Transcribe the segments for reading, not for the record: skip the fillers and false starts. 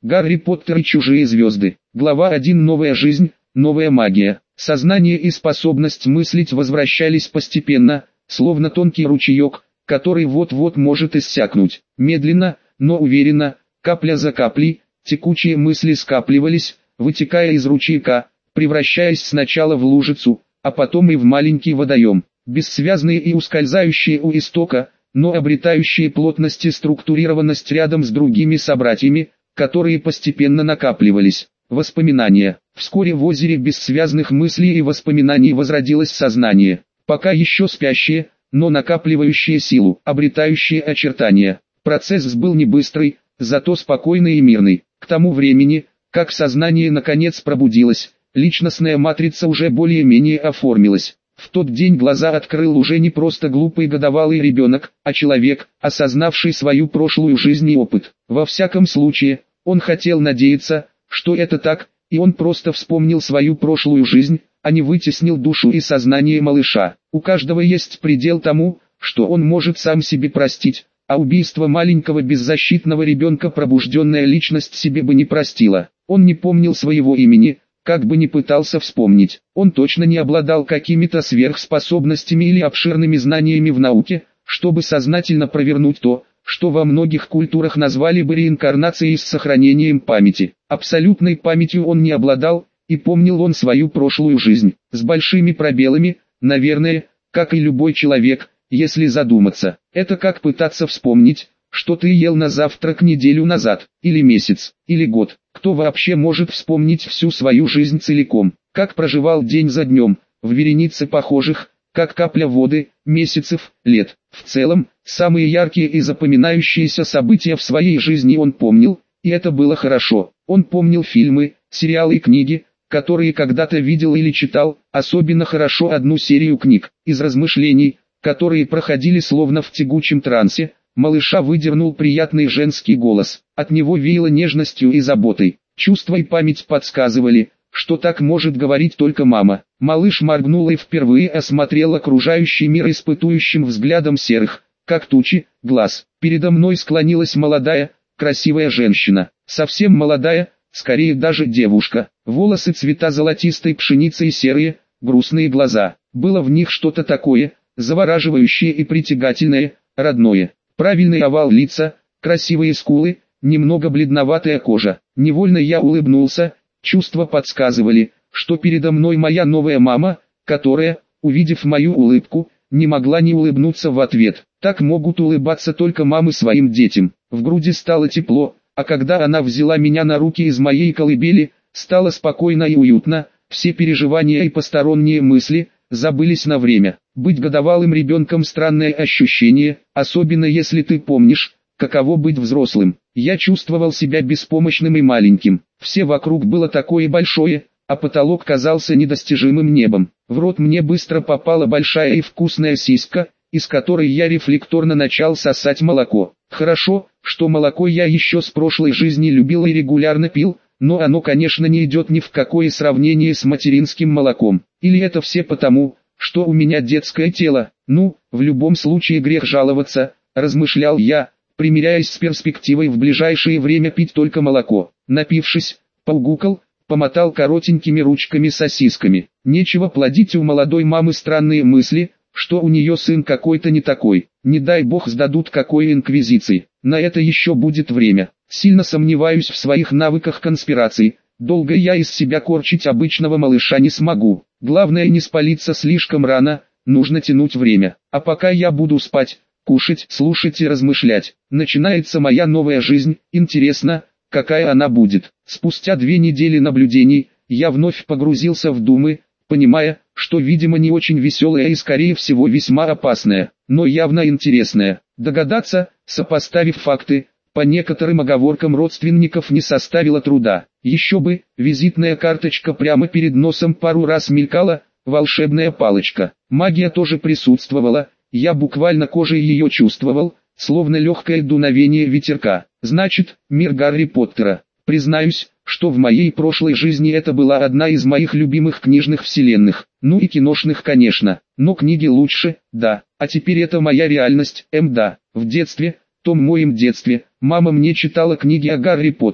Гарри Поттер и чужие звезды. Глава 1. Новая жизнь, новая магия. Сознание и способность мыслить возвращались постепенно, словно тонкий ручеек, который вот-вот может иссякнуть. Медленно, но уверенно, капля за каплей, текучие мысли скапливались, вытекая из ручейка, превращаясь сначала в лужицу, а потом и в маленький водоем. Бессвязные и ускользающие у истока, но обретающие плотность и структурированность рядом с другими собратьями, которые постепенно накапливались. Воспоминания. Вскоре в озере бессвязных мыслей и воспоминаний возродилось сознание, пока еще спящее, но накапливающее силу, обретающее очертания. Процесс был не быстрый, зато спокойный и мирный. К тому времени, как сознание наконец пробудилось, личностная матрица уже более-менее оформилась. В тот день глаза открыл уже не просто глупый годовалый ребенок, а человек, осознавший свою прошлую жизнь и опыт. Во всяком случае, он хотел надеяться, что это так, и он просто вспомнил свою прошлую жизнь, а не вытеснил душу и сознание малыша. У каждого есть предел тому, что он может сам себе простить, а убийство маленького беззащитного ребенка пробужденная личность себе бы не простила. Он не помнил своего имени, как бы ни пытался вспомнить. Он точно не обладал какими-то сверхспособностями или обширными знаниями в науке, чтобы сознательно провернуть то, что во многих культурах назвали бы реинкарнацией с сохранением памяти. Абсолютной памятью он не обладал, и помнил он свою прошлую жизнь, с большими пробелами, наверное, как и любой человек, если задуматься. Это как пытаться вспомнить, что ты ел на завтрак неделю назад, или месяц, или год. Кто вообще может вспомнить всю свою жизнь целиком, как проживал день за днем, в веренице похожих, как капля воды, месяцев, лет. В целом, самые яркие и запоминающиеся события в своей жизни он помнил, и это было хорошо. Он помнил фильмы, сериалы и книги, которые когда-то видел или читал, особенно хорошо одну серию книг. Из размышлений, которые проходили словно в тягучем трансе, малыша выдернул приятный женский голос. От него веяло нежностью и заботой. Чувства и память подсказывали, что так может говорить только мама. Малыш моргнул и впервые осмотрел окружающий мир испытующим взглядом серых, как тучи, глаз. Передо мной склонилась молодая, красивая женщина. Совсем молодая, скорее даже девушка. Волосы цвета золотистой пшеницы и серые, грустные глаза. Было в них что-то такое, завораживающее и притягательное, родное. Правильный овал лица, красивые скулы, немного бледноватая кожа. Невольно я улыбнулся, чувства подсказывали, что передо мной моя новая мама, которая, увидев мою улыбку, не могла не улыбнуться в ответ. Так могут улыбаться только мамы своим детям. В груди стало тепло, а когда она взяла меня на руки из моей колыбели, стало спокойно и уютно, все переживания и посторонние мысли забылись на время. Быть годовалым ребенком странное ощущение, особенно если ты помнишь, каково быть взрослым. Я чувствовал себя беспомощным и маленьким. Все вокруг было такое большое, а потолок казался недостижимым небом. В рот мне быстро попала большая и вкусная сиська, из которой я рефлекторно начал сосать молоко. Хорошо, что молоко я еще с прошлой жизни любил и регулярно пил, но оно, конечно, не идет ни в какое сравнение с материнским молоком. Или это все потому, что у меня детское тело? Ну, в любом случае грех жаловаться, размышлял я, примиряясь с перспективой в ближайшее время пить только молоко. Напившись, поугукал, помотал коротенькими ручками сосисками. Нечего плодить у молодой мамы странные мысли, что у нее сын какой-то не такой. Не дай бог сдадут какой инквизиции. На это еще будет время. Сильно сомневаюсь в своих навыках конспирации. Долго я из себя корчить обычного малыша не смогу. Главное не спалиться слишком рано, нужно тянуть время. А пока я буду спать, кушать, слушать и размышлять. Начинается моя новая жизнь, интересно, какая она будет. Спустя 2 недели наблюдений, я вновь погрузился в думы, понимая, что видимо не очень веселая и скорее всего весьма опасная, но явно интересная. Догадаться, сопоставив факты, по некоторым оговоркам родственников не составило труда. Еще бы, визитная карточка прямо перед носом пару раз мелькала, волшебная палочка. Магия тоже присутствовала, я буквально кожей ее чувствовал, словно легкое дуновение ветерка. Значит, мир Гарри Поттера. Признаюсь, что в моей прошлой жизни это была одна из моих любимых книжных вселенных. Ну и киношных, конечно. Но книги лучше, да. А теперь это моя реальность, да. В детстве, том моем детстве, мама мне читала книги о Гарри Поттере.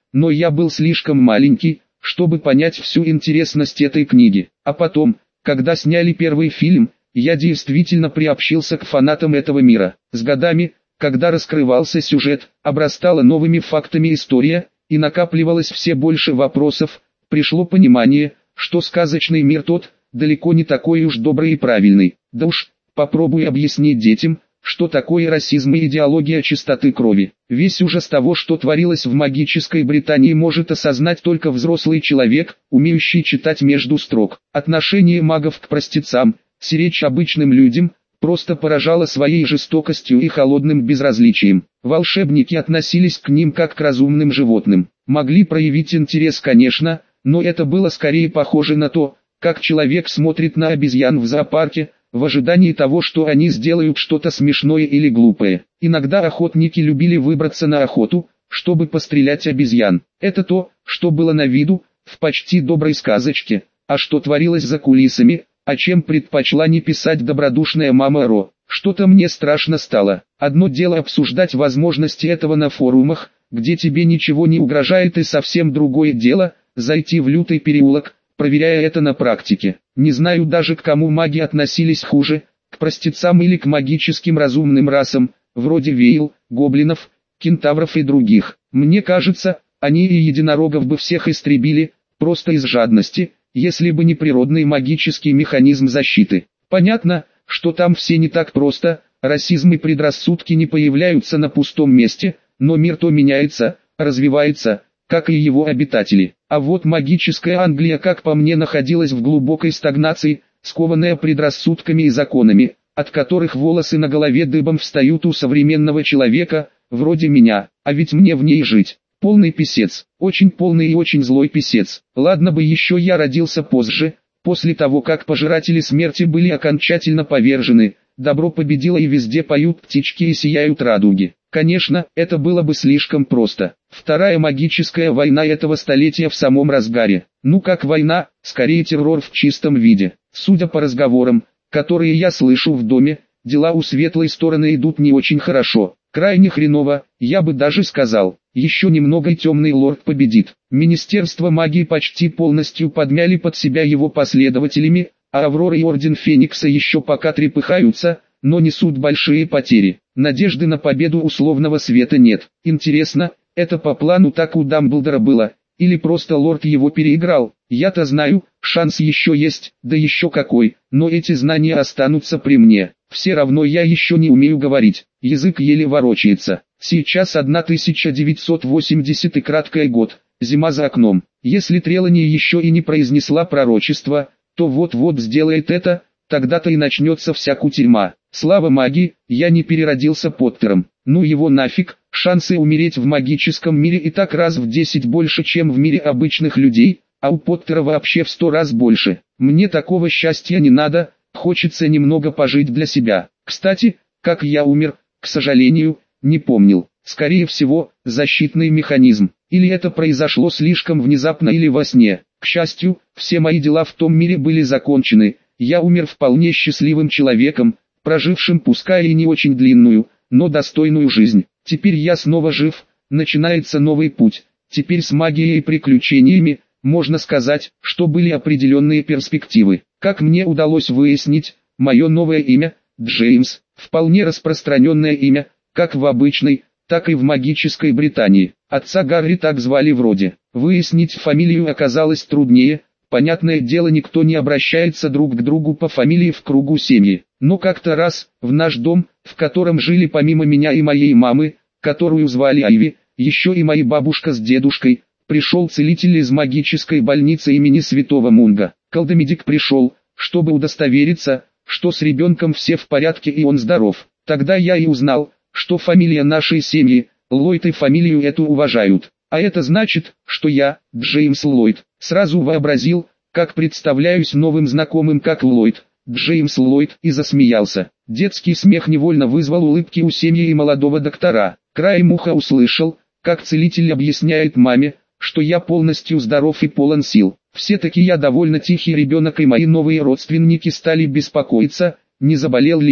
но я был слишком маленький, чтобы понять всю интересность этой книги. А потом, когда сняли первый фильм, я действительно приобщился к фанатам этого мира. С годами, когда раскрывался сюжет, обрастала новыми фактами история, и накапливалось все больше вопросов, пришло понимание, что сказочный мир тот, далеко не такой уж добрый и правильный. Да уж, попробуй объяснить детям, что такое расизм и идеология чистоты крови. Весь ужас того, что творилось в магической Британии, может осознать только взрослый человек, умеющий читать между строк. Отношение магов к простецам, сиречь обычным людям, просто поражало своей жестокостью и холодным безразличием. Волшебники относились к ним как к разумным животным. Могли проявить интерес, конечно, но это было скорее похоже на то, как человек смотрит на обезьян в зоопарке, в ожидании того, что они сделают что-то смешное или глупое. Иногда охотники любили выбраться на охоту, чтобы пострелять обезьян. Это то, что было на виду, в почти доброй сказочке, а что творилось за кулисами, о чем предпочла не писать добродушная мама Ро. Что-то мне страшно стало. Одно дело обсуждать возможности этого на форумах, где тебе ничего не угрожает, и совсем другое дело – зайти в лютый переулок, проверяя это на практике. Не знаю даже, к кому маги относились хуже, к простецам или к магическим разумным расам, вроде вейл, гоблинов, кентавров и других. Мне кажется, они и единорогов бы всех истребили, просто из жадности, если бы не природный магический механизм защиты. Понятно, что там все не так просто, расизм и предрассудки не появляются на пустом месте, но мир то меняется, развивается, как и его обитатели. А вот магическая Англия, как по мне, находилась в глубокой стагнации, скованная предрассудками и законами, от которых волосы на голове дыбом встают у современного человека, вроде меня, а ведь мне в ней жить. Полный писец, очень полный и очень злой писец. Ладно бы еще я родился позже, после того как пожиратели смерти были окончательно повержены, добро победило и везде поют птички и сияют радуги. Конечно, это было бы слишком просто. Вторая магическая война этого столетия в самом разгаре. Ну как война, скорее террор в чистом виде. Судя по разговорам, которые я слышу в доме, дела у светлой стороны идут не очень хорошо. Крайне хреново, я бы даже сказал. Еще немного и темный лорд победит. Министерство магии почти полностью подмяли под себя его последователями, а Аврора и Орден Феникса еще пока трепыхаются, но несут большие потери. Надежды на победу условного света нет. Интересно, это по плану так у Дамблдора было, или просто лорд его переиграл? Я-то знаю, шанс еще есть, да еще какой, но эти знания останутся при мне. Все равно я еще не умею говорить, язык еле ворочается. Сейчас 1980 и краткий год, зима за окном. Если Трелани еще и не произнесла пророчество, то вот-вот сделает это, тогда-то и начнется вся кутерьма. Слава магии, я не переродился Поттером. Ну его нафиг, шансы умереть в магическом мире и так раз в 10 больше, чем в мире обычных людей, а у Поттера вообще в 100 раз больше. Мне такого счастья не надо, хочется немного пожить для себя. Кстати, как я умер, к сожалению, не помнил. Скорее всего, защитный механизм. Или это произошло слишком внезапно или во сне. К счастью, все мои дела в том мире были закончены. Я умер вполне счастливым человеком, прожившим пускай и не очень длинную, но достойную жизнь. Теперь я снова жив, начинается новый путь. Теперь с магией и приключениями, можно сказать, что были определенные перспективы. Как мне удалось выяснить, мое новое имя, Джеймс, вполне распространенное имя, как в обычной, так и в магической Британии. Отца Гарри так звали вроде. Выяснить фамилию оказалось труднее. Понятное дело, никто не обращается друг к другу по фамилии в кругу семьи. Но как-то раз, в наш дом, в котором жили помимо меня и моей мамы, которую звали Айви, еще и моя бабушка с дедушкой, пришел целитель из магической больницы имени Святого Мунга. Колдомедик пришел, чтобы удостовериться, что с ребенком все в порядке и он здоров. Тогда я и узнал, что фамилия нашей семьи, Ллойд, и фамилию эту уважают. А это значит, что я, Джеймс Ллойд, сразу вообразил, как представляюсь новым знакомым как Ллойд, Джеймс Ллойд, и засмеялся. Детский смех невольно вызвал улыбки у семьи и молодого доктора. Краем уха услышал, как целитель объясняет маме, что я полностью здоров и полон сил. Все-таки я довольно тихий ребенок, и мои новые родственники стали беспокоиться, не заболел ли я.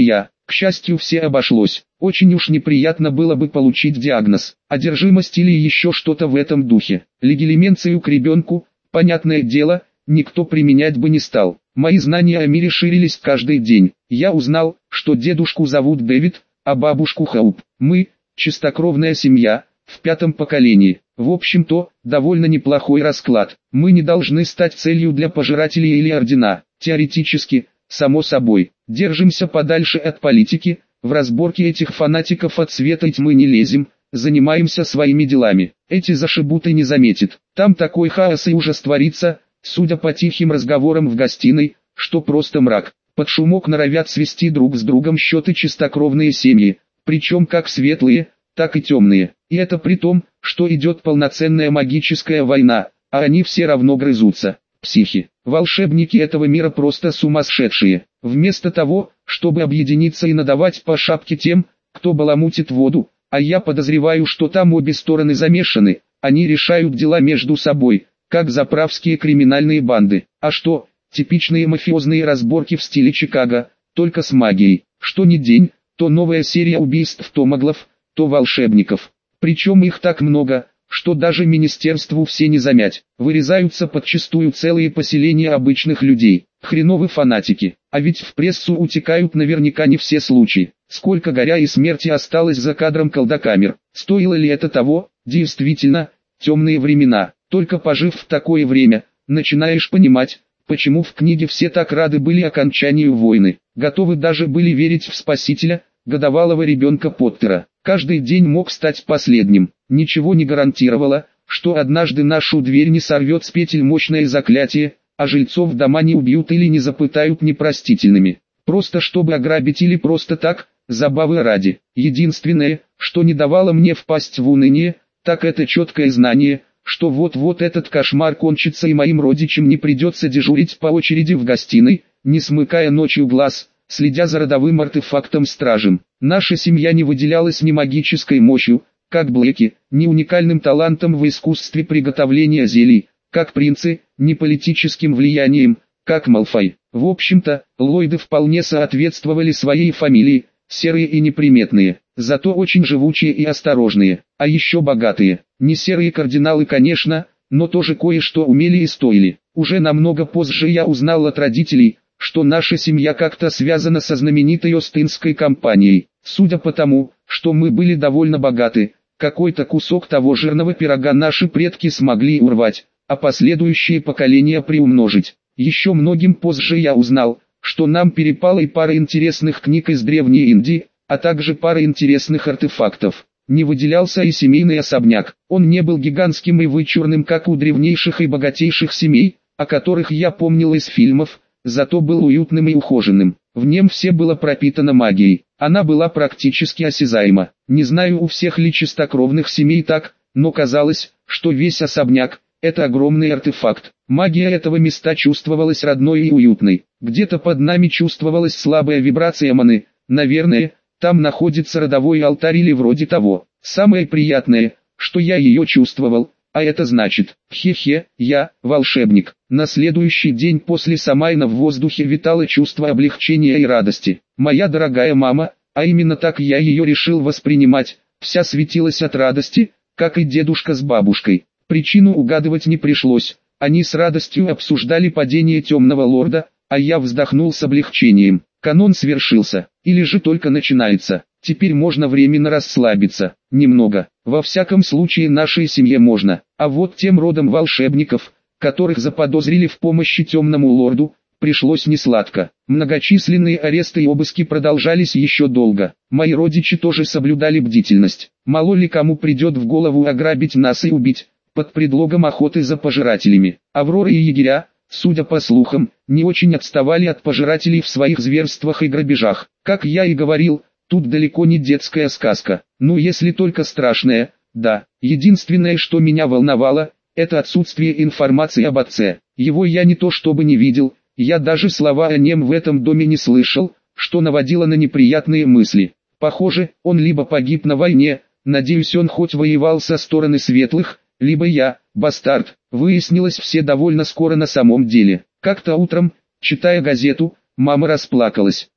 К счастью, все обошлось. Очень уж неприятно было бы получить диагноз одержимость или еще что-то в этом духе. Легилименцию к ребенку, понятное дело, никто применять бы не стал. Мои знания о мире ширились каждый день. Я узнал, что дедушку зовут Дэвид, а бабушку Хоуп. Мы – чистокровная семья, в 5-м поколении. В общем-то, довольно неплохой расклад. Мы не должны стать целью для пожирателей или ордена. Теоретически, само собой, держимся подальше от политики, в разборки этих фанатиков от света и тьмы не лезем, занимаемся своими делами. Эти зашибуты не заметят. Там такой хаос и ужас творится, судя по тихим разговорам в гостиной, что просто мрак. Под шумок норовят свести друг с другом счеты чистокровные семьи, причем как светлые, так и темные. И это при том, что идет полноценная магическая война, а они все равно грызутся. Психи. Волшебники этого мира просто сумасшедшие. Вместо того, чтобы объединиться и надавать по шапке тем, кто баламутит воду, а я подозреваю, что там обе стороны замешаны, они решают дела между собой, как заправские криминальные банды. А что, типичные мафиозные разборки в стиле Чикаго, только с магией. Что ни день, то новая серия убийств то маглов, то волшебников. Причем их так много, что даже министерству все не замять. Вырезаются подчистую целые поселения обычных людей. Хреновы фанатики. А ведь в прессу утекают наверняка не все случаи. Сколько горя и смерти осталось за кадром колдокамер. Стоило ли это того? Действительно, темные времена. Только пожив в такое время, начинаешь понимать, почему в книге все так рады были окончанию войны. Готовы даже были верить в спасителя, годовалого ребенка Поттера. Каждый день мог стать последним. Ничего не гарантировало, что однажды нашу дверь не сорвет с петель мощное заклятие, а жильцов дома не убьют или не запытают непростительными. Просто чтобы ограбить или просто так, забавы ради. Единственное, что не давало мне впасть в уныние, так это четкое знание, что вот-вот этот кошмар кончится и моим родичам не придется дежурить по очереди в гостиной, не смыкая ночью глаз, следя за родовым артефактом-стражем. Наша семья не выделялась ни магической мощью, как Блэки, ни уникальным талантом в искусстве приготовления зелий, как принцы, ни политическим влиянием, как Малфой. В общем-то, Ллойды вполне соответствовали своей фамилии, серые и неприметные, зато очень живучие и осторожные, а еще богатые. Не серые кардиналы, конечно, но тоже кое-что умели и стоили. Уже намного позже я узнал от родителей, что наша семья как-то связана со знаменитой Остинской компанией. Судя по тому, что мы были довольно богаты, какой-то кусок того жирного пирога наши предки смогли урвать, а последующие поколения приумножить. Еще многим позже я узнал, что нам перепала и пара интересных книг из Древней Индии, а также пара интересных артефактов. Не выделялся и семейный особняк. Он не был гигантским и вычурным, как у древнейших и богатейших семей, о которых я помнил из фильмов, зато был уютным и ухоженным. В нем все было пропитано магией. Она была практически осязаема. Не знаю, у всех ли чистокровных семей так, но казалось, что весь особняк – это огромный артефакт. Магия этого места чувствовалась родной и уютной. Где-то под нами чувствовалась слабая вибрация маны. Наверное, там находится родовой алтарь или вроде того. Самое приятное, что я ее чувствовал, а это значит, хе-хе, я, волшебник. На следующий день после Самайна в воздухе витало чувство облегчения и радости. Моя дорогая мама, а именно так я ее решил воспринимать, вся светилась от радости, как и дедушка с бабушкой. Причину угадывать не пришлось, они с радостью обсуждали падение темного лорда, а я вздохнул с облегчением. Канон свершился, или же только начинается. Теперь можно временно расслабиться, немного. Во всяком случае нашей семье можно. А вот тем родом волшебников, которых заподозрили в помощи темному лорду, пришлось несладко. Многочисленные аресты и обыски продолжались еще долго. Мои родичи тоже соблюдали бдительность. Мало ли кому придет в голову ограбить нас и убить, под предлогом охоты за пожирателями. Аврора и егеря, судя по слухам, не очень отставали от пожирателей в своих зверствах и грабежах. Как я и говорил, тут далеко не детская сказка. Ну если только страшная, да. Единственное, что меня волновало, это отсутствие информации об отце. Его я не то чтобы не видел, я даже слова о нем в этом доме не слышал, что наводило на неприятные мысли. Похоже, он либо погиб на войне, надеюсь он хоть воевал со стороны светлых, либо я, бастард. Выяснилось все довольно скоро на самом деле. Как-то утром, читая газету, мама расплакалась.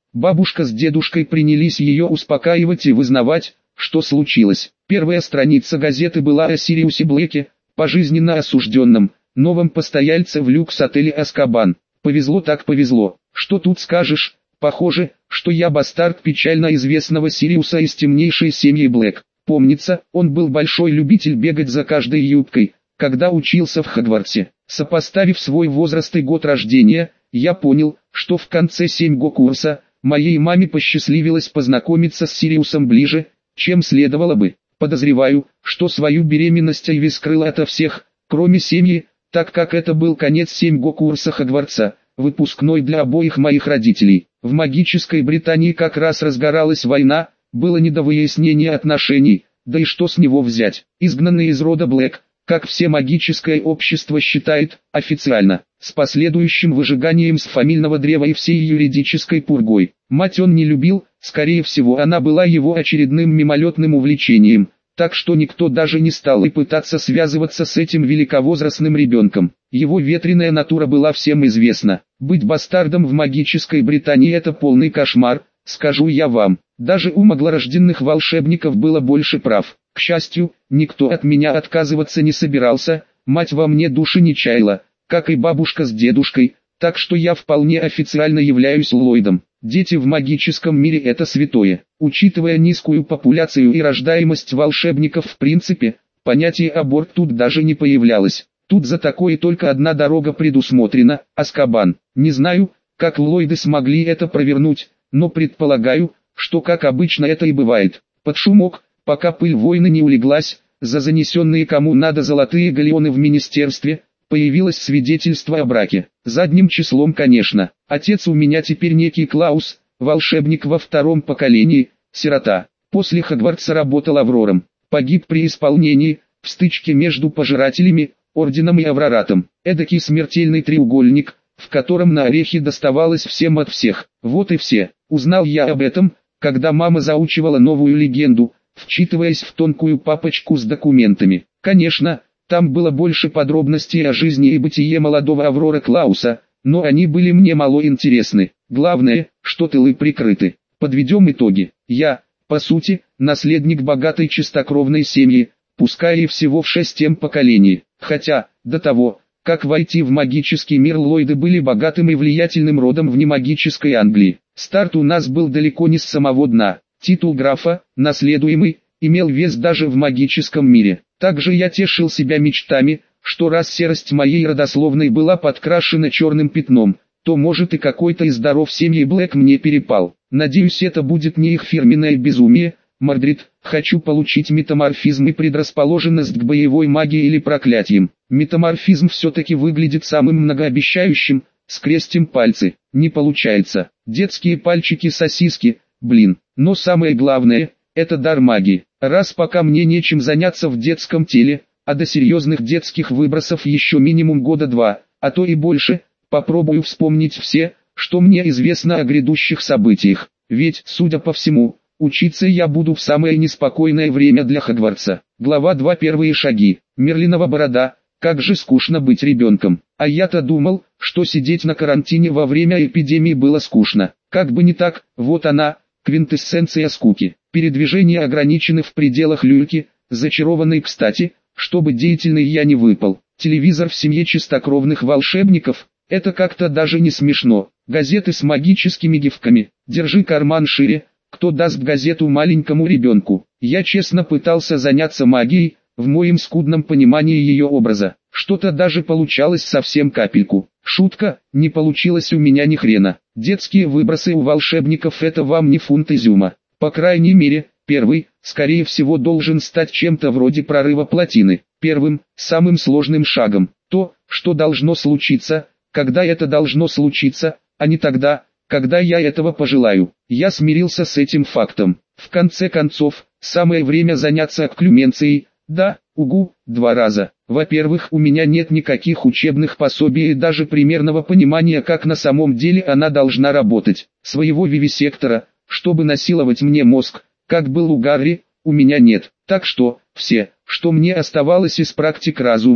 Бабушка с дедушкой принялись ее успокаивать и вызнавать, что случилось. Первая страница газеты была о Сириусе Блэке, пожизненно осужденном, новом постояльце в люкс-отеле Азкабан. Повезло так повезло. Что тут скажешь, похоже, что я бастард печально известного Сириуса из темнейшей семьи Блэк. Помнится, он был большой любитель бегать за каждой юбкой, когда учился в Хогвартсе. Сопоставив свой возраст и год рождения, я понял, что в конце 7-го курса моей маме посчастливилось познакомиться с Сириусом ближе, чем следовало бы. Подозреваю, что свою беременность Айви скрыла ото всех, кроме семьи, так как это был конец 7-го курса Хогвартса, выпускной для обоих моих родителей. В магической Британии как раз разгоралась война, было не до выяснения отношений, да и что с него взять. Изгнанный из рода Блэк, как все магическое общество считает, официально, с последующим выжиганием с фамильного древа и всей юридической пургой. Мать он не любил, скорее всего она была его очередным мимолетным увлечением, так что никто даже не стал и пытаться связываться с этим великовозрастным ребенком. Его ветреная натура была всем известна. Быть бастардом в магической Британии это полный кошмар, скажу я вам. Даже у маглорожденных волшебников было больше прав. К счастью, никто от меня отказываться не собирался, мать во мне души не чаяла, как и бабушка с дедушкой, так что я вполне официально являюсь Ллойдом. Дети в магическом мире это святое. Учитывая низкую популяцию и рождаемость волшебников в принципе, понятие аборт тут даже не появлялось. Тут за такое только одна дорога предусмотрена – Азкабан. Не знаю, как Ллойды смогли это провернуть, но предполагаю, что как обычно это и бывает. Под шумок, пока пыль войны не улеглась, за занесенные кому надо золотые галеоны в министерстве, появилось свидетельство о браке. Задним числом, конечно. Отец у меня теперь некий Клаус, волшебник во 2-м поколении, сирота. После Хогвартса работал Аврором. Погиб при исполнении, в стычке между пожирателями, Орденом и Авроратом. Эдакий смертельный треугольник, в котором на орехи доставалось всем от всех. Вот и все. Узнал я об этом, когда мама заучивала новую легенду, вчитываясь в тонкую папочку с документами. Конечно, там было больше подробностей о жизни и бытие молодого Аврора Клауса, но они были мне мало интересны. Главное, что тылы прикрыты. Подведем итоги. Я, по сути, наследник богатой чистокровной семьи, пускай и всего в 6-м поколении. Хотя, до того, как войти в магический мир, Ллойды были богатым и влиятельным родом в немагической Англии. Старт у нас был далеко не с самого дна. Титул графа, наследуемый, имел вес даже в магическом мире. Также я тешил себя мечтами, что раз серость моей родословной была подкрашена черным пятном, то может и какой-то из даров семьи Блэк мне перепал. Надеюсь, это будет не их фирменное безумие. Мордрид, хочу получить метаморфизм и предрасположенность к боевой магии или проклятиям. Метаморфизм все-таки выглядит самым многообещающим, скрестим пальцы. Не получается. Детские пальчики-сосиски, блин. Но самое главное, это дар магии. Раз пока мне нечем заняться в детском теле, а до серьезных детских выбросов еще минимум года 2, а то и больше, попробую вспомнить все, что мне известно о грядущих событиях. Ведь, судя по всему, учиться я буду в самое неспокойное время для Хогвартса. Глава 2. Первые шаги. Мерлинова борода. Как же скучно быть ребенком. А я-то думал, что сидеть на карантине во время эпидемии было скучно. Как бы не так, вот она, квинтэссенция скуки. Передвижения ограничены в пределах люльки, зачарованной кстати, чтобы деятельный я не выпал. Телевизор в семье чистокровных волшебников, это как-то даже не смешно. Газеты с магическими гифками. Держи карман шире, кто даст газету маленькому ребенку. Я честно пытался заняться магией, в моем скудном понимании ее образа. Что-то даже получалось совсем капельку. Шутка, не получилось у меня ни хрена. Детские выбросы у волшебников это вам не фунт изюма. По крайней мере, первый, скорее всего должен стать чем-то вроде прорыва плотины. Первым, самым сложным шагом. То, что должно случиться, когда это должно случиться, а не тогда, когда я этого пожелаю. Я смирился с этим фактом. В конце концов, самое время заняться окклюменцией. Да, угу, 2 раза. Во-первых, у меня нет никаких учебных пособий и даже примерного понимания, как на самом деле она должна работать. Своего вивисектора, чтобы насиловать мне мозг, как был у Гарри, у меня нет. Так что, все, что мне оставалось из практик разума,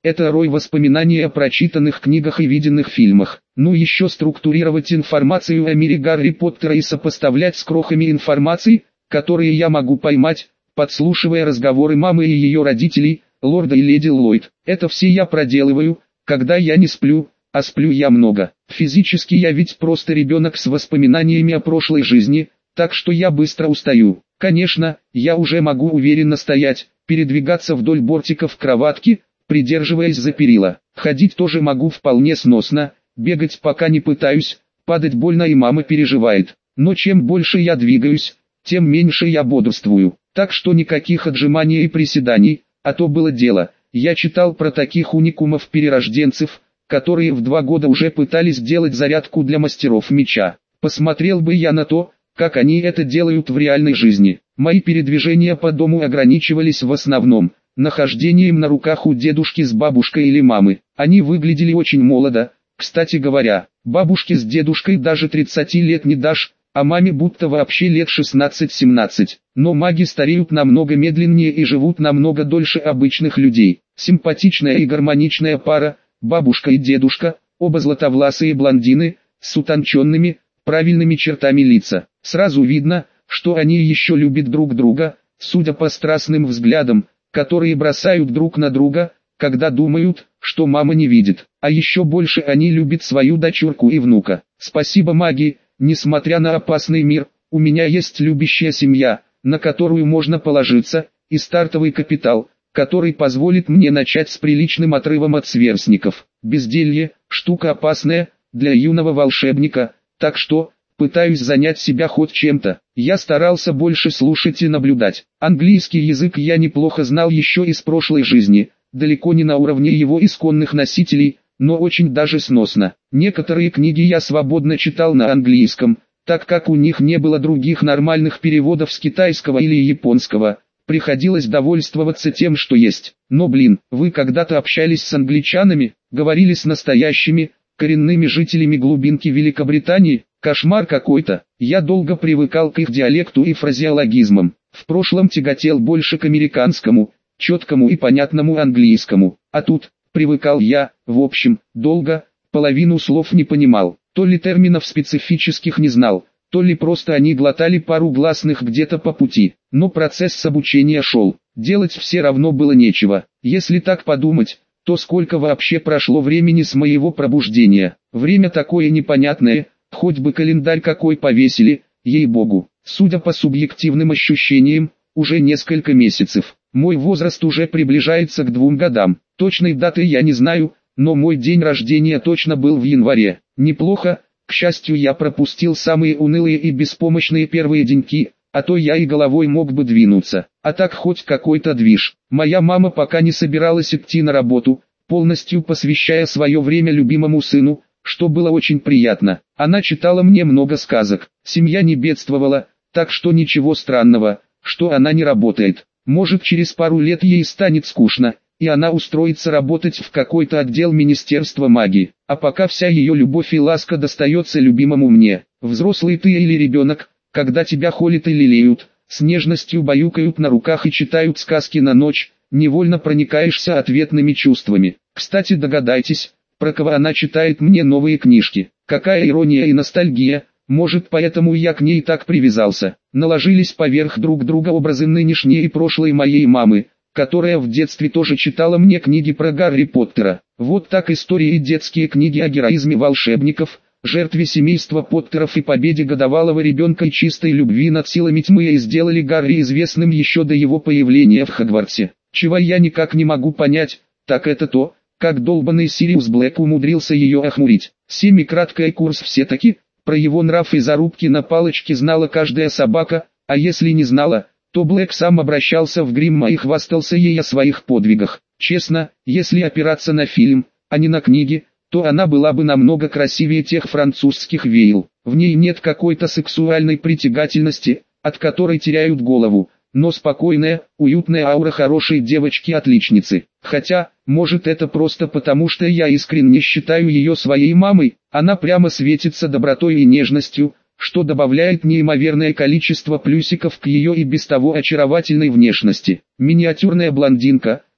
Это рой воспоминаний о прочитанных книгах и виденных фильмах. Ну еще структурировать информацию о мире Гарри Поттера и сопоставлять с крохами информации, которые я могу поймать, подслушивая разговоры мамы и ее родителей, лорда и леди Ллойд. Это все я проделываю, когда я не сплю, а сплю я много. Физически я ведь просто ребенок с воспоминаниями о прошлой жизни, так что я быстро устаю. Конечно, я уже могу уверенно стоять, передвигаться вдоль бортиков кроватки, придерживаясь за перила. Ходить тоже могу вполне сносно, бегать пока не пытаюсь, падать больно и мама переживает. Но чем больше я двигаюсь, тем меньше я бодрствую. Так что никаких отжиманий и приседаний, а то было дело. Я читал про таких уникумов-перерожденцев, которые в 2 года уже пытались делать зарядку для мастеров меча. Посмотрел бы я на то, как они это делают в реальной жизни. Мои передвижения по дому ограничивались в основном нахождением на руках у дедушки с бабушкой или мамы. Они выглядели очень молодо. Кстати говоря, бабушке с дедушкой даже 30 лет не дашь, а маме будто вообще лет 16-17. Но маги стареют намного медленнее и живут намного дольше обычных людей. Симпатичная и гармоничная пара, бабушка и дедушка, оба златовласые блондины, с утонченными, правильными чертами лица. Сразу видно, что они еще любят друг друга, судя по страстным взглядам, которые бросают друг на друга, когда думают, что мама не видит. А еще больше они любят свою дочурку и внука. Спасибо магии, несмотря на опасный мир, у меня есть любящая семья, на которую можно положиться, и стартовый капитал, который позволит мне начать с приличным отрывом от сверстников. Безделье – штука опасная для юного волшебника, так что пытаюсь занять себя хоть чем-то. Я старался больше слушать и наблюдать. Английский язык я неплохо знал еще из прошлой жизни, далеко не на уровне его исконных носителей, но очень даже сносно. Некоторые книги я свободно читал на английском, так как у них не было других нормальных переводов с китайского или японского. Приходилось довольствоваться тем, что есть. Но блин, вы когда-то общались с англичанами, говорили с настоящими, коренными жителями глубинки Великобритании? Кошмар какой-то. Я долго привыкал к их диалекту и фразеологизмам. В прошлом тяготел больше к американскому, четкому и понятному английскому. А тут, привыкал я, в общем, долго, половину слов не понимал. То ли терминов специфических не знал, то ли просто они глотали пару гласных где-то по пути. Но процесс обучения шел. Делать все равно было нечего. Если так подумать, то сколько вообще прошло времени с моего пробуждения. Время такое непонятное. Хоть бы календарь какой повесили, ей-богу. Судя по субъективным ощущениям, уже несколько месяцев. Мой возраст уже приближается к 2 годам. Точной даты я не знаю, но мой день рождения точно был в январе. Неплохо, к счастью я пропустил самые унылые и беспомощные первые деньки, а то я и головой мог бы двинуться. А так хоть какой-то движ. Моя мама пока не собиралась идти на работу, полностью посвящая свое время любимому сыну, что было очень приятно. Она читала мне много сказок. Семья не бедствовала, так что ничего странного, что она не работает. Может, через пару лет ей станет скучно, и она устроится работать в какой-то отдел Министерства магии. А пока вся ее любовь и ласка достается любимому мне. Взрослый ты или ребенок, когда тебя холят и лелеют, с нежностью баюкают на руках и читают сказки на ночь, невольно проникаешься ответными чувствами. Кстати, догадайтесь, про кого она читает мне новые книжки. Какая ирония и ностальгия, может, поэтому я к ней так привязался. Наложились поверх друг друга образы нынешней и прошлой моей мамы, которая в детстве тоже читала мне книги про Гарри Поттера. Вот так истории и детские книги о героизме волшебников, жертве семейства Поттеров и победе годовалого ребенка и чистой любви над силами тьмы и сделали Гарри известным еще до его появления в Хогвартсе. Чего я никак не могу понять, так это то, как долбанный Сириус Блэк умудрился ее охмурить. Краткий курс все-таки, про его нрав и зарубки на палочке знала каждая собака, а если не знала, то Блэк сам обращался в Гримма и хвастался ей о своих подвигах. Честно, если опираться на фильм, а не на книги, то она была бы намного красивее тех французских веял. В ней нет какой-то сексуальной притягательности, от которой теряют голову, но спокойная, уютная аура хорошей девочки-отличницы. Хотя, может это просто потому, что я искренне считаю ее своей мамой, она прямо светится добротой и нежностью, что добавляет неимоверное количество плюсиков к ее и без того очаровательной внешности. Миниатюрная блондинка,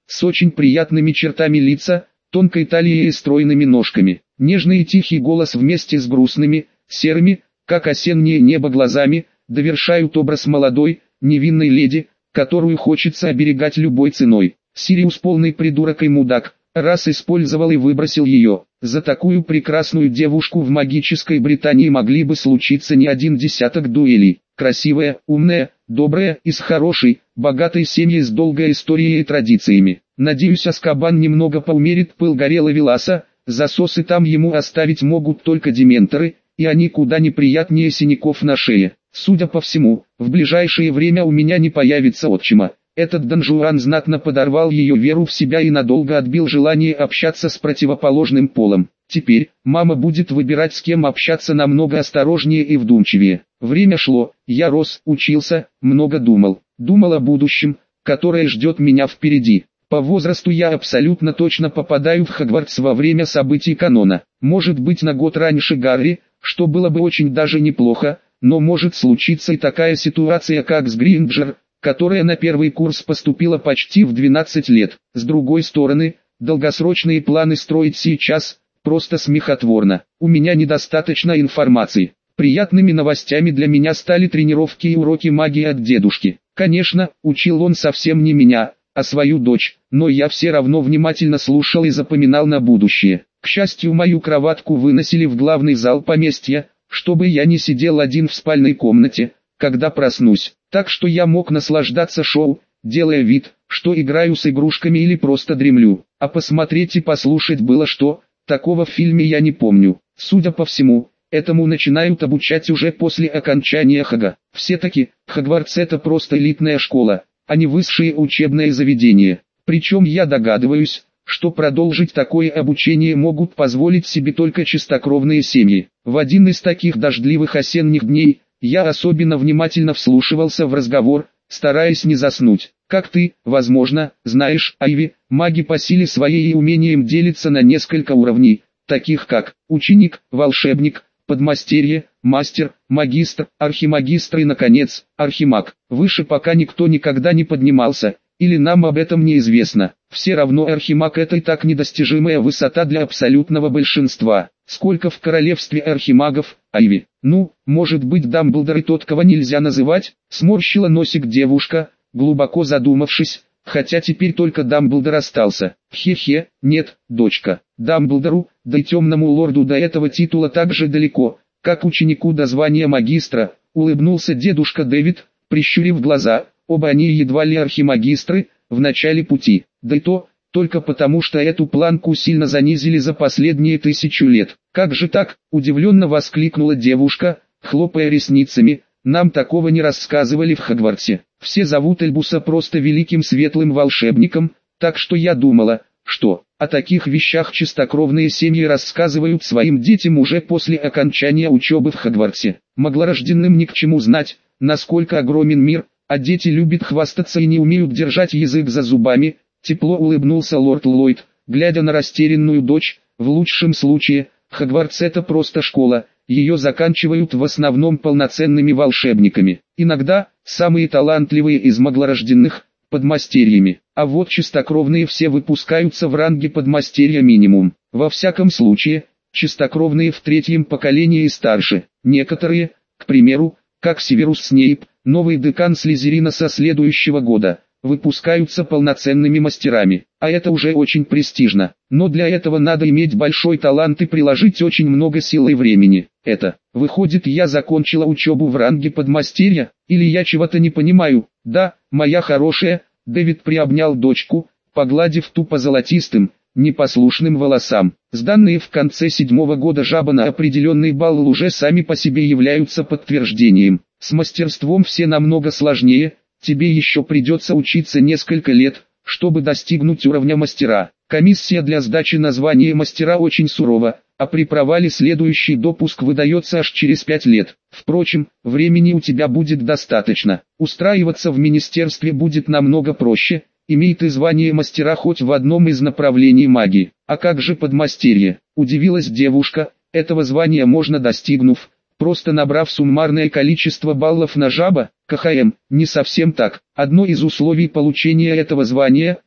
с очень приятными чертами лица, тонкой талией и стройными ножками. Нежный и тихий голос вместе с грустными, серыми, как осеннее небо глазами, довершают образ молодой, невинной леди, которую хочется оберегать любой ценой. Сириус полный придурок и мудак, раз использовал и выбросил ее. За такую прекрасную девушку в магической Британии могли бы случиться не один десяток дуэлей. Красивая, умная, добрая, из хорошей, богатой семьи с долгой историей и традициями. Надеюсь, Азкабан немного поумерит пыл Горелла Веласа, засосы там ему оставить могут только дементоры, и они куда неприятнее синяков на шее. Судя по всему, в ближайшее время у меня не появится отчима. Этот Дон Жуан знатно подорвал ее веру в себя и надолго отбил желание общаться с противоположным полом. Теперь, мама будет выбирать, с кем общаться, намного осторожнее и вдумчивее. Время шло, я рос, учился, много думал. Думал о будущем, которое ждет меня впереди. По возрасту я абсолютно точно попадаю в Хогвартс во время событий канона. Может быть, на год раньше Гарри, что было бы очень даже неплохо, но может случиться и такая ситуация, как с Гринджер, которая на первый курс поступила почти в 12 лет. С другой стороны, долгосрочные планы строить сейчас просто смехотворно. У меня недостаточно информации. Приятными новостями для меня стали тренировки и уроки магии от дедушки. Конечно, учил он совсем не меня, а свою дочь, но я все равно внимательно слушал и запоминал на будущее. К счастью, мою кроватку выносили в главный зал поместья, чтобы я не сидел один в спальной комнате, когда проснусь. Так что я мог наслаждаться шоу, делая вид, что играю с игрушками или просто дремлю. А посмотреть и послушать было что, такого в фильме я не помню. Судя по всему, этому начинают обучать уже после окончания Хога. Все-таки, Хогвартс это просто элитная школа, а не высшее учебное заведение. Причем я догадываюсь, что продолжить такое обучение могут позволить себе только чистокровные семьи. В один из таких дождливых осенних дней, я особенно внимательно вслушивался в разговор, стараясь не заснуть. Как ты, возможно, знаешь, Айви, маги по силе своей и умением делятся на несколько уровней, таких как ученик, волшебник, подмастерье, мастер, магистр, архимагистр и, наконец, архимаг. Выше пока никто никогда не поднимался, или нам об этом неизвестно. Все равно архимаг — это и так недостижимая высота для абсолютного большинства. Сколько в королевстве архимагов, Айви? Ну, может быть, Дамблдор и тот, кого нельзя называть? Сморщила носик девушка, глубоко задумавшись, хотя теперь только Дамблдор остался. Хе-хе, нет, дочка. Дамблдору, да и темному лорду до этого титула так же далеко, как ученику до звания магистра, улыбнулся дедушка Дэвид, прищурив глаза. Оба они едва ли архимагистры, в начале пути, да и то, только потому что эту планку сильно занизили за последние 1000 лет. Как же так, удивленно воскликнула девушка, хлопая ресницами, нам такого не рассказывали в Хогвартсе. Все зовут Эльбуса просто великим светлым волшебником, так что я думала, что о таких вещах чистокровные семьи рассказывают своим детям уже после окончания учебы в Хогвартсе. Маглорожденным ни к чему знать, насколько огромен мир, а дети любят хвастаться и не умеют держать язык за зубами. Тепло улыбнулся лорд Ллойд, глядя на растерянную дочь. В лучшем случае, Хогвартс это просто школа, ее заканчивают в основном полноценными волшебниками. Иногда, самые талантливые из маглорожденных, подмастерьями. А вот чистокровные все выпускаются в ранге подмастерья минимум. Во всяком случае, чистокровные в 3-м поколении и старше. Некоторые, к примеру, как Северус Снейп, новый декан Слизерина со следующего года, выпускаются полноценными мастерами. А это уже очень престижно. Но для этого надо иметь большой талант и приложить очень много сил и времени. Выходит, я закончила учебу в ранге подмастерья, или я чего-то не понимаю? Да, моя хорошая, Дэвид приобнял дочку, погладив тупо золотистым, непослушным волосам. Сданные в конце 7-го года жаба на определенный балл уже сами по себе являются подтверждением. С мастерством все намного сложнее, тебе еще придется учиться несколько лет, чтобы достигнуть уровня мастера. Комиссия для сдачи на звание мастера очень сурова, а при провале следующий допуск выдается аж через 5 лет. Впрочем, времени у тебя будет достаточно. Устраиваться в министерстве будет намного проще, имей ты звание мастера хоть в одном из направлений магии. А как же подмастерье? Удивилась девушка, этого звания можно, достигнув, просто набрав суммарное количество баллов на жаба. КХМ, не совсем так. Одно из условий получения этого звания –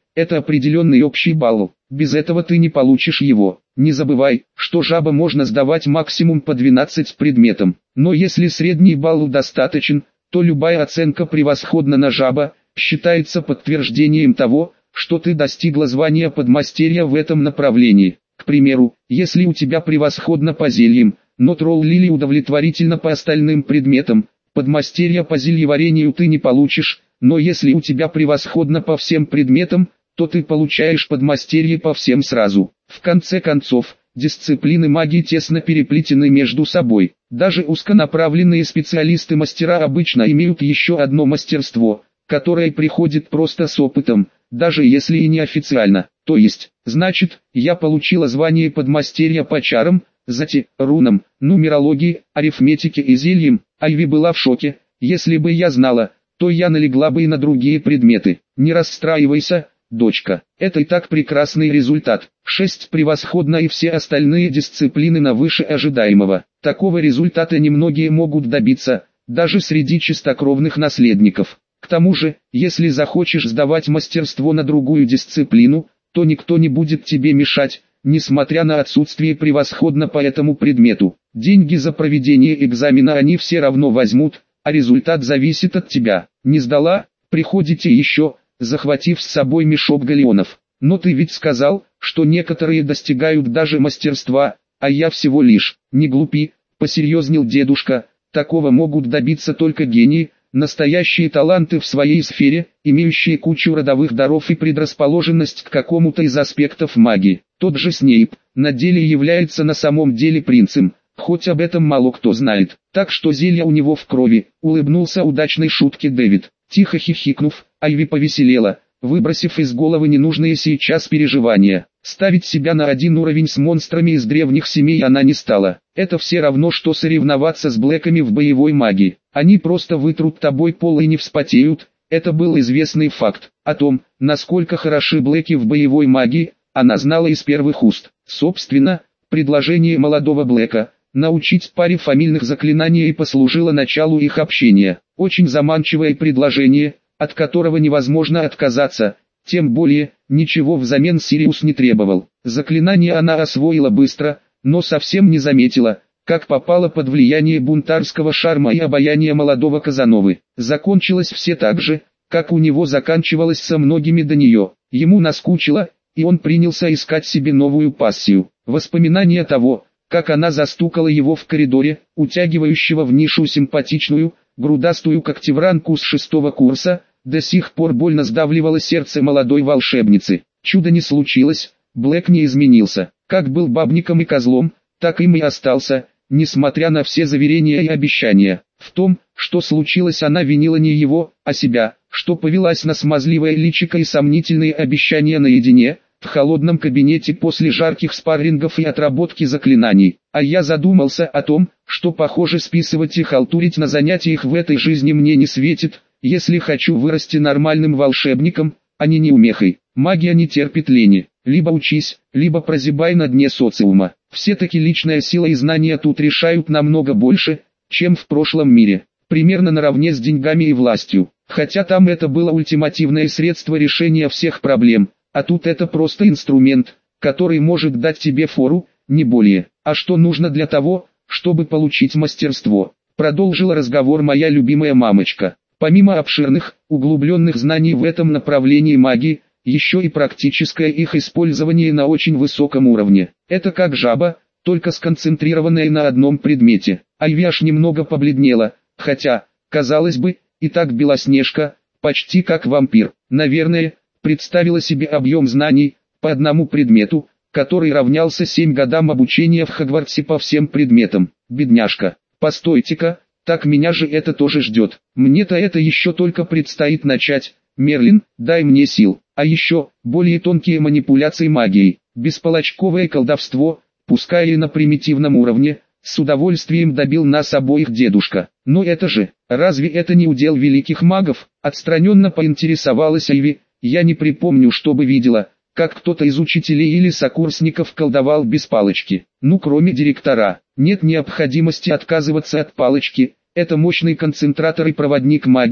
это определенный общий балл. Без этого ты не получишь его. Не забывай, что жаба можно сдавать максимум по 12 предметам. Но если средний балл достаточен, то любая оценка превосходна на жаба считается подтверждением того, что ты достигла звания подмастерья в этом направлении. К примеру, если у тебя превосходно по зельям, но тролл Лили удовлетворительно по остальным предметам, подмастерья по зельеварению ты не получишь, но если у тебя превосходно по всем предметам, то ты получаешь подмастерье по всем сразу. В конце концов, дисциплины магии тесно переплетены между собой. Даже узконаправленные специалисты-мастера обычно имеют еще одно мастерство, которое приходит просто с опытом, даже если и не официально. То есть, значит, я получила звание подмастерья по чарам, рунам, нумерологии, арифметике и зельям. Айви была в шоке. Если бы я знала, то я налегла бы и на другие предметы. Не расстраивайся, дочка, это и так прекрасный результат. 6 превосходно и все остальные дисциплины на выше ожидаемого. Такого результата немногие могут добиться, даже среди чистокровных наследников. К тому же, если захочешь сдавать мастерство на другую дисциплину, то никто не будет тебе мешать, несмотря на отсутствие превосходно по этому предмету. Деньги за проведение экзамена они все равно возьмут, а результат зависит от тебя. Не сдала, приходите еще, захватив с собой мешок галеонов. Но ты ведь сказал, что некоторые достигают даже мастерства, а я всего лишь. Не глупи, посерьезнел дедушка, такого могут добиться только гении, настоящие таланты в своей сфере, имеющие кучу родовых даров и предрасположенность к какому-то из аспектов магии. Тот же Снейп, на деле является на самом деле принцем, хоть об этом мало кто знает. Так что зелье у него в крови, улыбнулся удачной шутке Дэвид. Тихо хихикнув, Айви повеселела, выбросив из головы ненужные сейчас переживания. Ставить себя на один уровень с монстрами из древних семей она не стала. Это все равно, что соревноваться с Блэками в боевой магии. Они просто вытрут тобой пол и не вспотеют. Это был известный факт. О том, насколько хороши Блэки в боевой магии, она знала из первых уст. Собственно, предложение молодого Блэка научить паре фамильных заклинаний и послужило началу их общения. Очень заманчивое предложение, от которого невозможно отказаться, тем более, ничего взамен Сириус не требовал. Заклинание она освоила быстро, но совсем не заметила, как попала под влияние бунтарского шарма и обаяния молодого Казановы. Закончилось все так же, как у него заканчивалось со многими до нее. Ему наскучило, и он принялся искать себе новую пассию. Воспоминания того, как она застукала его в коридоре, утягивающего в нишу симпатичную, грудастую когтевранку с 6-го курса, до сих пор больно сдавливало сердце молодой волшебницы. Чудо не случилось, Блэк не изменился. Как был бабником и козлом, так им и остался, несмотря на все заверения и обещания. В том, что случилось, она винила не его, а себя, что повелась на смазливое личико и сомнительные обещания наедине, в холодном кабинете после жарких спаррингов и отработки заклинаний. А я задумался о том, что похоже списывать и халтурить на занятиях в этой жизни мне не светит, если хочу вырасти нормальным волшебником, а не неумехой. Магия не терпит лени. Либо учись, либо прозябай на дне социума. Все-таки личная сила и знания тут решают намного больше, чем в прошлом мире. Примерно наравне с деньгами и властью. Хотя там это было ультимативное средство решения всех проблем. А тут это просто инструмент, который может дать тебе фору, не более. А что нужно для того, чтобы получить мастерство? Продолжила разговор моя любимая мамочка. Помимо обширных, углубленных знаний в этом направлении магии, еще и практическое их использование на очень высоком уровне. Это как жаба, только сконцентрированная на одном предмете. Айви аж немного побледнела, хотя, казалось бы, и так Белоснежка, почти как вампир. Наверное, представила себе объем знаний, по одному предмету, который равнялся 7 годам обучения в Хогвартсе по всем предметам. Бедняжка, постойте-ка, так меня же это тоже ждет. Мне-то это еще только предстоит начать. Мерлин, дай мне сил. А еще, более тонкие манипуляции магией, бесполочковое колдовство, пускай и на примитивном уровне, с удовольствием добил нас обоих дедушка. Но это же, разве это не удел великих магов? Отстраненно поинтересовалась Айви. Я не припомню, чтобы видела, как кто-то из учителей или сокурсников колдовал без палочки. Ну, кроме директора, нет необходимости отказываться от палочки. Это мощный концентратор и проводник магии,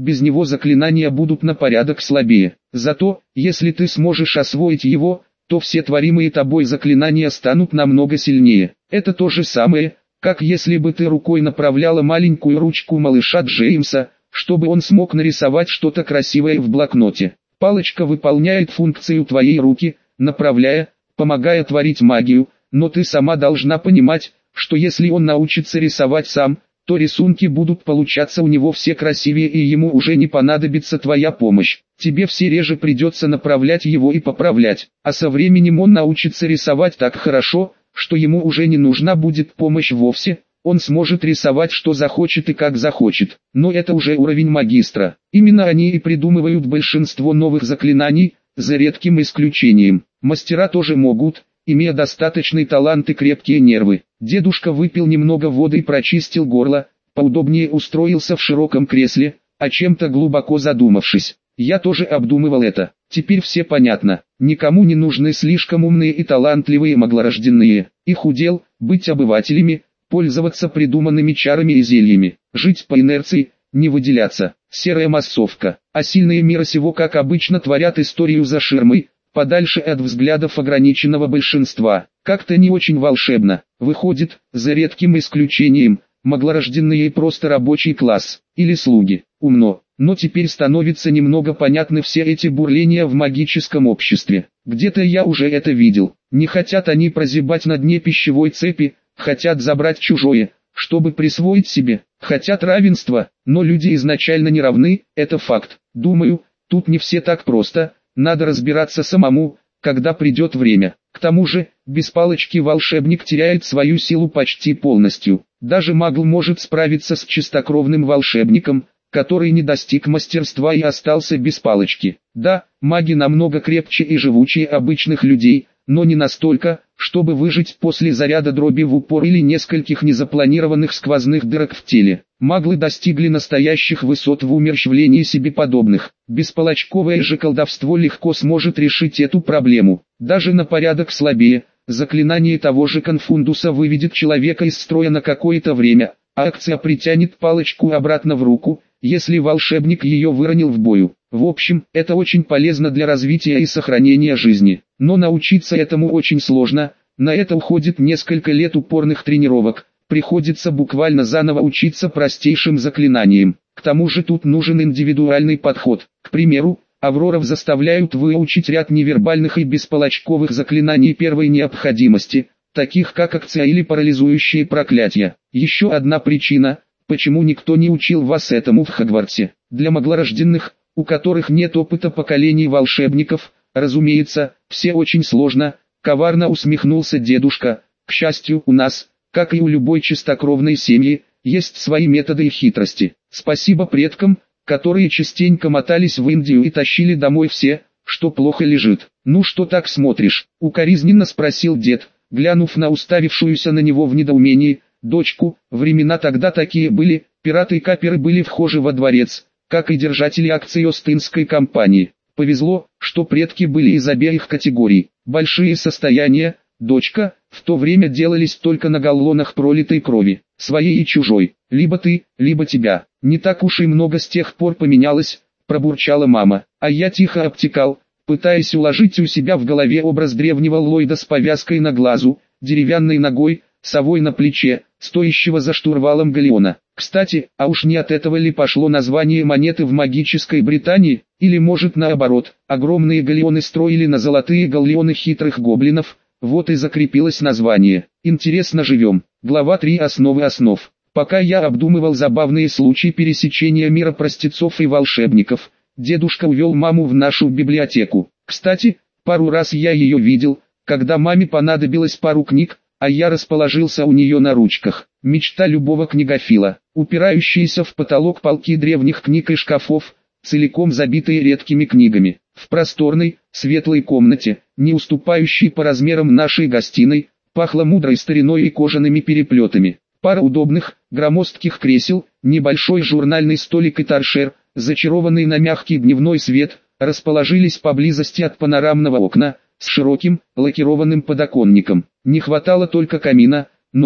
без него заклинания будут на порядок слабее. Зато, если ты сможешь освоить его, то все творимые тобой заклинания станут намного сильнее. Это то же самое, как если бы ты рукой направляла маленькую ручку малыша Джеймса, чтобы он смог нарисовать что-то красивое в блокноте. Палочка выполняет функцию твоей руки, направляя, помогая творить магию, но ты сама должна понимать, что если он научится рисовать сам, то рисунки будут получаться у него все красивее и ему уже не понадобится твоя помощь. Тебе все реже придется направлять его и поправлять, а со временем он научится рисовать так хорошо, что ему уже не нужна будет помощь вовсе, он сможет рисовать что захочет и как захочет. Но это уже уровень магистра. Именно они и придумывают большинство новых заклинаний, за редким исключением. Мастера тоже могут, имея достаточный талант и крепкие нервы. Дедушка выпил немного воды и прочистил горло, поудобнее устроился в широком кресле, о чем-то глубоко задумавшись. Я тоже обдумывал это. Теперь все понятно. Никому не нужны слишком умные и талантливые маглорожденные. Их удел – быть обывателями, пользоваться придуманными чарами и зельями, жить по инерции, не выделяться. Серая массовка. А сильные мира сего как обычно творят историю за ширмой, подальше от взглядов ограниченного большинства. Как-то не очень волшебно. Выходит, за редким исключением, маглорожденные просто рабочий класс, или слуги. Умно, но теперь становится немного понятны все эти бурления в магическом обществе. Где-то я уже это видел. Не хотят они прозябать на дне пищевой цепи, хотят забрать чужое, чтобы присвоить себе. Хотят равенства, но люди изначально не равны, это факт. Думаю, тут не все так просто, надо разбираться самому, когда придет время. К тому же, без палочки волшебник теряет свою силу почти полностью. Даже магл может справиться с чистокровным волшебником, который не достиг мастерства и остался без палочки. Да, маги намного крепче и живучее обычных людей, но не настолько, чтобы выжить после заряда дроби в упор или нескольких незапланированных сквозных дырок в теле. Маглы достигли настоящих высот в умерщвлении себе подобных. Беспалочковое же колдовство легко сможет решить эту проблему. Даже на порядок слабее, заклинание того же конфундуса выведет человека из строя на какое-то время, а акция притянет палочку обратно в руку, если волшебник ее выронил в бою. В общем, это очень полезно для развития и сохранения жизни. Но научиться этому очень сложно, на это уходит несколько лет упорных тренировок, приходится буквально заново учиться простейшим заклинаниям. К тому же тут нужен индивидуальный подход. К примеру, Авроров заставляют выучить ряд невербальных и беспалочковых заклинаний первой необходимости, таких как акция или парализующие проклятия. Еще одна причина, почему никто не учил вас этому в Хогвартсе. Для маглорожденных, у которых нет опыта поколений волшебников, разумеется, все очень сложно, коварно усмехнулся дедушка. К счастью, у нас, как и у любой чистокровной семьи, есть свои методы и хитрости. Спасибо предкам, которые частенько мотались в Индию и тащили домой все, что плохо лежит. «Ну что так смотришь?» — укоризненно спросил дед, глянув на уставившуюся на него в недоумении дочку. Времена тогда такие были, пираты и каперы были вхожи во дворец, как и держатели акций Остинской компании. Повезло, что предки были из обеих категорий. Большие состояния, дочка, в то время делались только на галлонах пролитой крови, своей и чужой. Либо ты, либо тебя. Не так уж и много с тех пор поменялось, пробурчала мама. А я тихо обтекал, пытаясь уложить у себя в голове образ древнего Ллойда с повязкой на глазу, деревянной ногой, совой на плече, стоящего за штурвалом галеона. Кстати, а уж не от этого ли пошло название монеты в магической Британии, или может наоборот, огромные галеоны строили на золотые галеоны хитрых гоблинов, вот и закрепилось название. Интересно живем. Глава 3. Основы основ. Пока я обдумывал забавные случаи пересечения мира простецов и волшебников, дедушка увел маму в нашу библиотеку. Кстати, пару раз я ее видел, когда маме понадобилось пару книг, а я расположился у нее на ручках. Мечта любого книгофила, упирающиеся в потолок полки древних книг и шкафов, целиком забитые редкими книгами. В просторной, светлой комнате, не уступающей по размерам нашей гостиной, пахло мудрой стариной и кожаными переплетами. Пара удобных, громоздких кресел, небольшой журнальный столик и торшер, зачарованный на мягкий дневной свет, расположились поблизости от панорамного окна, с широким, лакированным подоконником. Не хватало только камина, но,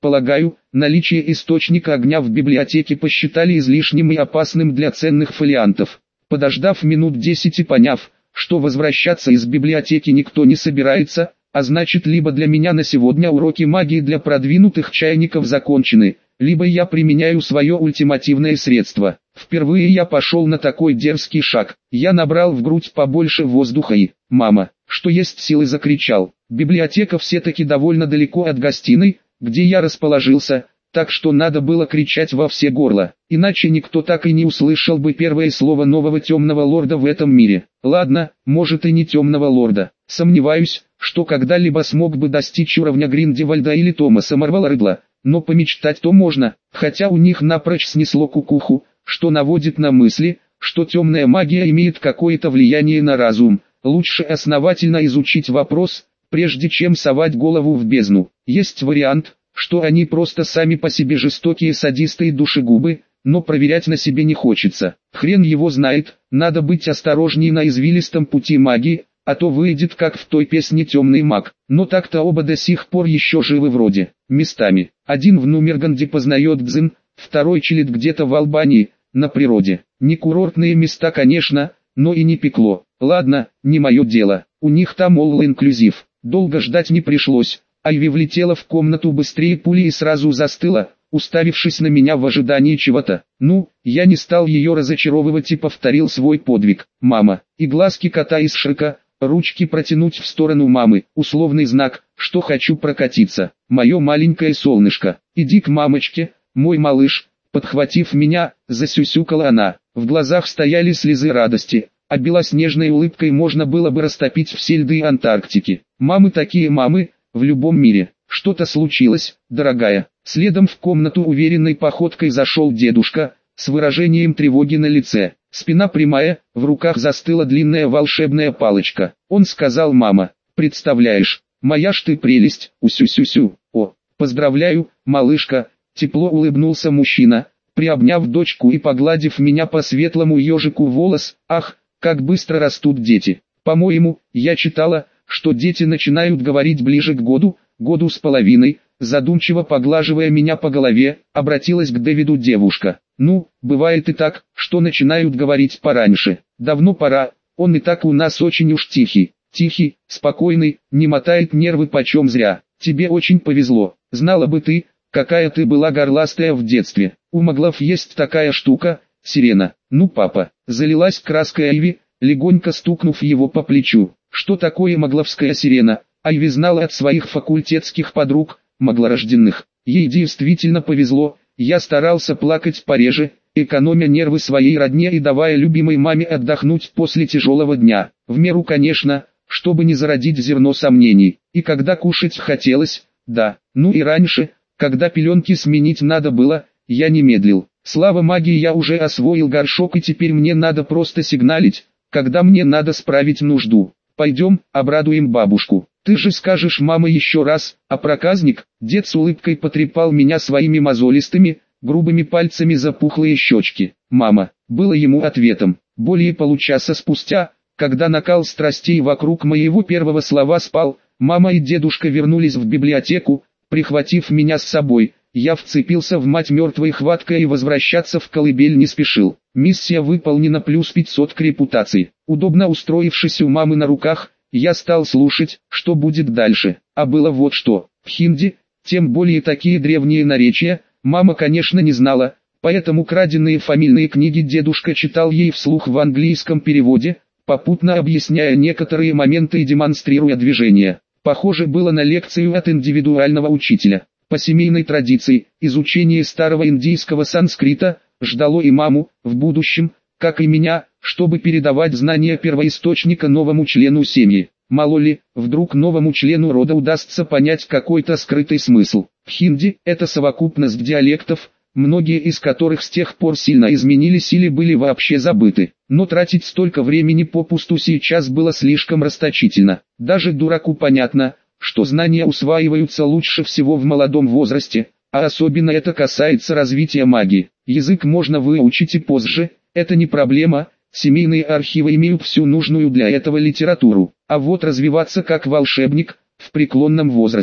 Полагаю, наличие источника огня в библиотеке посчитали излишним и опасным для ценных фолиантов. Подождав минут 10 и поняв, что возвращаться из библиотеки никто не собирается, а значит, либо для меня на сегодня уроки магии для продвинутых чайников закончены, либо я применяю свое ультимативное средство. Впервые я пошел на такой дерзкий шаг. Я набрал в грудь побольше воздуха и, мама, что есть силы, закричал. Библиотека все-таки довольно далеко от гостиной, где я расположился, так что надо было кричать во все горло, иначе никто так и не услышал бы первое слово нового темного лорда в этом мире. Ладно, может и не темного лорда. Сомневаюсь, что когда-либо смог бы достичь уровня Гриндевальда или Томаса Марвала, но помечтать-то можно, хотя у них напрочь снесло кукуху, что наводит на мысли, что темная магия имеет какое-то влияние на разум. Лучше основательно изучить вопрос, прежде чем совать голову в бездну. Есть вариант, что они просто сами по себе жестокие садисты и душегубы, но проверять на себе не хочется. Хрен его знает, надо быть осторожней на извилистом пути магии, а то выйдет как в той песне «Темный маг». Но так-то оба до сих пор еще живы вроде, местами. Один в Нумерганде познает дзен, второй чилит где-то в Албании, на природе. Не курортные места, конечно, но и не пекло. Ладно, не мое дело, у них там all-inclusive. Долго ждать не пришлось. Айви влетела в комнату быстрее пули и сразу застыла, уставившись на меня в ожидании чего-то. Ну, я не стал ее разочаровывать и повторил свой подвиг. Мама, и глазки кота из Шрека, ручки протянуть в сторону мамы, условный знак, что хочу прокатиться. Мое маленькое солнышко, иди к мамочке, мой малыш. Подхватив меня, засюсюкала она. В глазах стояли слезы радости, а белоснежной улыбкой можно было бы растопить все льды Антарктики. Мамы такие мамы, в любом мире. Что-то случилось, дорогая. Следом в комнату уверенной походкой зашел дедушка, с выражением тревоги на лице. Спина прямая, в руках застыла длинная волшебная палочка. Он сказал: мама, представляешь, моя ж ты прелесть, усю-сю-сю. О, поздравляю, малышка, тепло улыбнулся мужчина, приобняв дочку и погладив меня по светлому ежику волос. Ах, как быстро растут дети. По-моему, я читала, что дети начинают говорить ближе к году, году с половиной. Задумчиво поглаживая меня по голове, обратилась к Дэвиду девушка. Ну, бывает и так, что начинают говорить пораньше. Давно пора, он и так у нас очень уж тихий, спокойный, не мотает нервы почем зря. Тебе очень повезло, знала бы ты, какая ты была горластая в детстве. У моглов есть такая штука, сирена. Ну папа, залилась краской Айви, легонько стукнув его по плечу. Что такое могловская сирена? Айви знала от своих факультетских подруг, моглорожденных. Ей действительно повезло, я старался плакать пореже, экономя нервы своей родне и давая любимой маме отдохнуть после тяжелого дня. В меру, конечно, чтобы не зародить зерно сомнений. И когда кушать хотелось, да, ну и раньше, когда пеленки сменить надо было, я не медлил. Слава магии, я уже освоил горшок и теперь мне надо просто сигналить, когда мне надо справить нужду. Пойдем, обрадуем бабушку. Ты же скажешь, мама, еще раз, а проказник? Дед с улыбкой потрепал меня своими мозолистыми, грубыми пальцами за пухлые щечки. Мама, было ему ответом. Более получаса спустя, когда накал страстей вокруг моего первого слова спал, мама и дедушка вернулись в библиотеку, прихватив меня с собой. Я вцепился в мать мертвой хваткой и возвращаться в колыбель не спешил. Миссия выполнена, плюс 500 к репутации. Удобно устроившись у мамы на руках, я стал слушать, что будет дальше. А было вот что. В хинди, тем более такие древние наречия, мама, конечно, не знала, поэтому краденные фамильные книги дедушка читал ей вслух в английском переводе, попутно объясняя некоторые моменты и демонстрируя движения. Похоже было на лекцию от индивидуального учителя. По семейной традиции, изучение старого индийского санскрита ждало и маму, в будущем, как и меня, чтобы передавать знания первоисточника новому члену семьи. Мало ли, вдруг новому члену рода удастся понять какой-то скрытый смысл. В хинди это совокупность диалектов, многие из которых с тех пор сильно изменились или были вообще забыты. Но тратить столько времени попусту сейчас было слишком расточительно. Даже дураку понятно, что знания усваиваются лучше всего в молодом возрасте, а особенно это касается развития магии. Язык можно выучить и позже, это не проблема, семейные архивы имеют всю нужную для этого литературу. А вот развиваться как волшебник, в преклонном возрасте,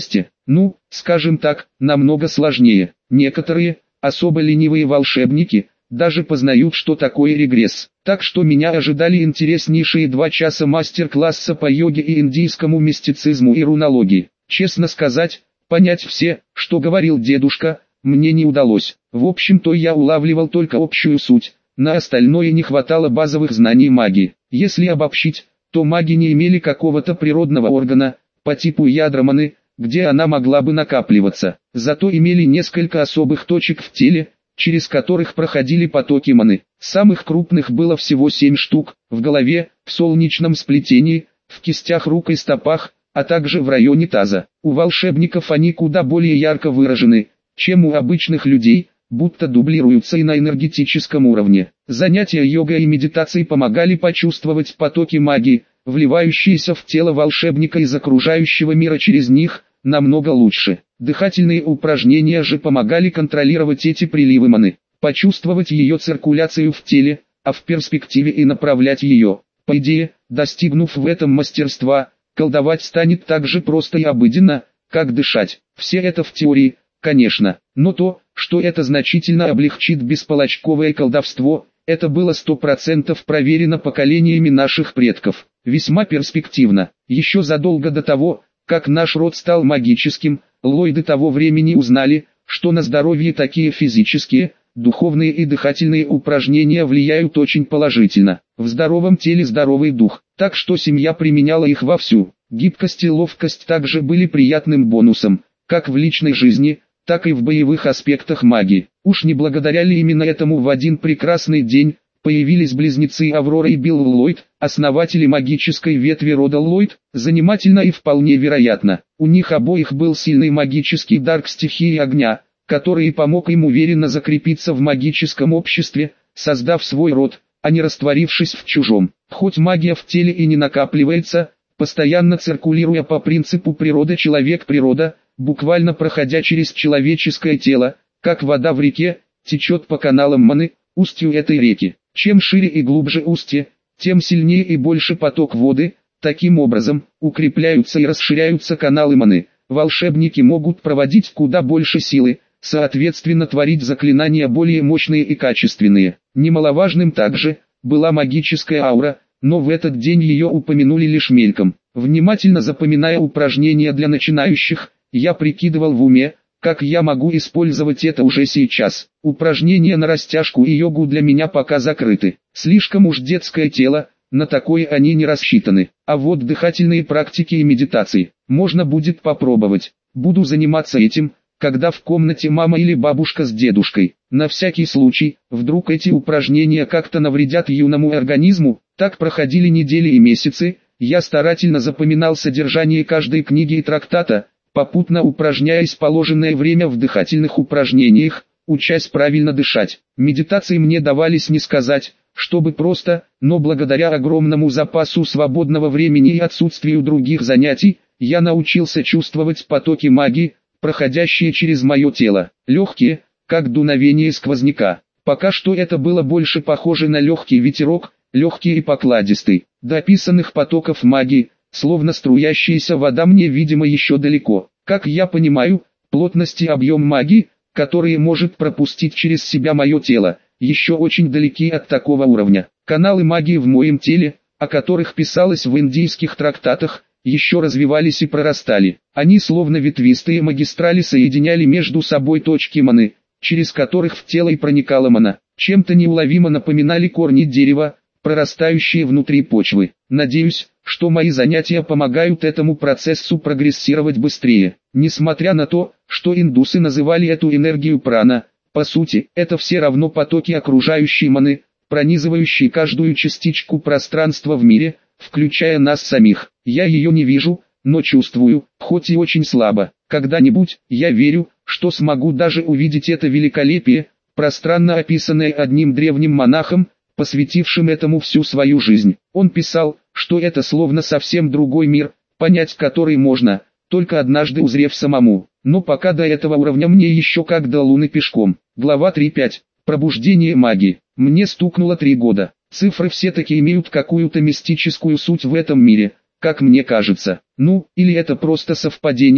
Ну, скажем так, намного сложнее. Некоторые, особо ленивые волшебники, даже познают, что такое регресс. Так что меня ожидали интереснейшие 2 часа мастер-класса по йоге и индийскому мистицизму и рунологии. Честно сказать, понять все, что говорил дедушка, мне не удалось. В общем-то я улавливал только общую суть, на остальное не хватало базовых знаний магии. Если обобщить, то маги не имели какого-то природного органа, по типу ядра маны, где она могла бы накапливаться. Зато имели несколько особых точек в теле, через которых проходили потоки маны. Самых крупных было всего 7 штук, в голове, в солнечном сплетении, в кистях рук и стопах, а также в районе таза. У волшебников они куда более ярко выражены, чем у обычных людей, будто дублируются и на энергетическом уровне. Занятия йогой и медитацией помогали почувствовать потоки магии, вливающиеся в тело волшебника из окружающего мира через них, намного лучше. Дыхательные упражнения же помогали контролировать эти приливы маны, почувствовать ее циркуляцию в теле, а в перспективе и направлять ее. По идее, достигнув в этом мастерства, колдовать станет так же просто и обыденно, как дышать. Все это в теории, конечно, но то, что это значительно облегчит бесполочковое колдовство, это было 100% проверено поколениями наших предков. Весьма перспективно. Еще задолго до того, как наш род стал магическим, ллойды того времени узнали, что на здоровье такие физические, духовные и дыхательные упражнения влияют очень положительно. В здоровом теле здоровый дух, так что семья применяла их вовсю. Гибкость и ловкость также были приятным бонусом, как в личной жизни, так и в боевых аспектах магии. Уж не благодаря ли именно этому в один прекрасный день появились близнецы Аврора и Билл Ллойд, основатели магической ветви рода Ллойд? Занимательно и вполне вероятно. У них обоих был сильный магический дар к стихии огня, который и помог им уверенно закрепиться в магическом обществе, создав свой род, а не растворившись в чужом. Хоть магия в теле и не накапливается, постоянно циркулируя по принципу природа-человек-природа, буквально проходя через человеческое тело, как вода в реке, течет по каналам маны, устью этой реки. Чем шире и глубже устье, тем сильнее и больше поток воды. Таким образом, укрепляются и расширяются каналы маны. Волшебники могут проводить куда больше силы, соответственно творить заклинания более мощные и качественные. Немаловажным также была магическая аура, но в этот день ее упомянули лишь мельком. Внимательно запоминая упражнения для начинающих, я прикидывал в уме, как я могу использовать это уже сейчас. Упражнения на растяжку и йогу для меня пока закрыты. Слишком уж детское тело, на такое они не рассчитаны. А вот дыхательные практики и медитации можно будет попробовать. Буду заниматься этим, когда в комнате мама или бабушка с дедушкой. На всякий случай, вдруг эти упражнения как-то навредят юному организму. Так проходили недели и месяцы. Я старательно запоминал содержание каждой книги и трактата, попутно упражняясь положенное время в дыхательных упражнениях, учась правильно дышать. Медитации мне давались не сказать, чтобы просто, но благодаря огромному запасу свободного времени и отсутствию других занятий, я научился чувствовать потоки магии, проходящие через мое тело, легкие, как дуновение сквозняка. Пока что это было больше похоже на легкий ветерок, легкий и покладистый. До описанных потоков магии, словно струящаяся вода, мне видимо еще далеко. Как я понимаю, плотность и объем магии, которые может пропустить через себя мое тело, еще очень далеки от такого уровня. Каналы магии в моем теле, о которых писалось в индийских трактатах, еще развивались и прорастали. Они словно ветвистые магистрали соединяли между собой точки маны, через которых в тело и проникала мана. Чем-то неуловимо напоминали корни дерева, прорастающие внутри почвы. Надеюсь, что мои занятия помогают этому процессу прогрессировать быстрее. Несмотря на то, что индусы называли эту энергию прана, по сути, это все равно потоки окружающей маны, пронизывающие каждую частичку пространства в мире, включая нас самих. Я ее не вижу, но чувствую, хоть и очень слабо. Когда-нибудь, я верю, что смогу даже увидеть это великолепие, пространно описанное одним древним монахом, посвятившим этому всю свою жизнь. Он писал, что это словно совсем другой мир, понять который можно, только однажды узрев самому. Но пока до этого уровня мне еще как до Луны пешком. Глава 3.5. Пробуждение магии. Мне стукнуло 3 года. Цифры все-таки имеют какую-то мистическую суть в этом мире, как мне кажется. Ну, или это просто совпадение,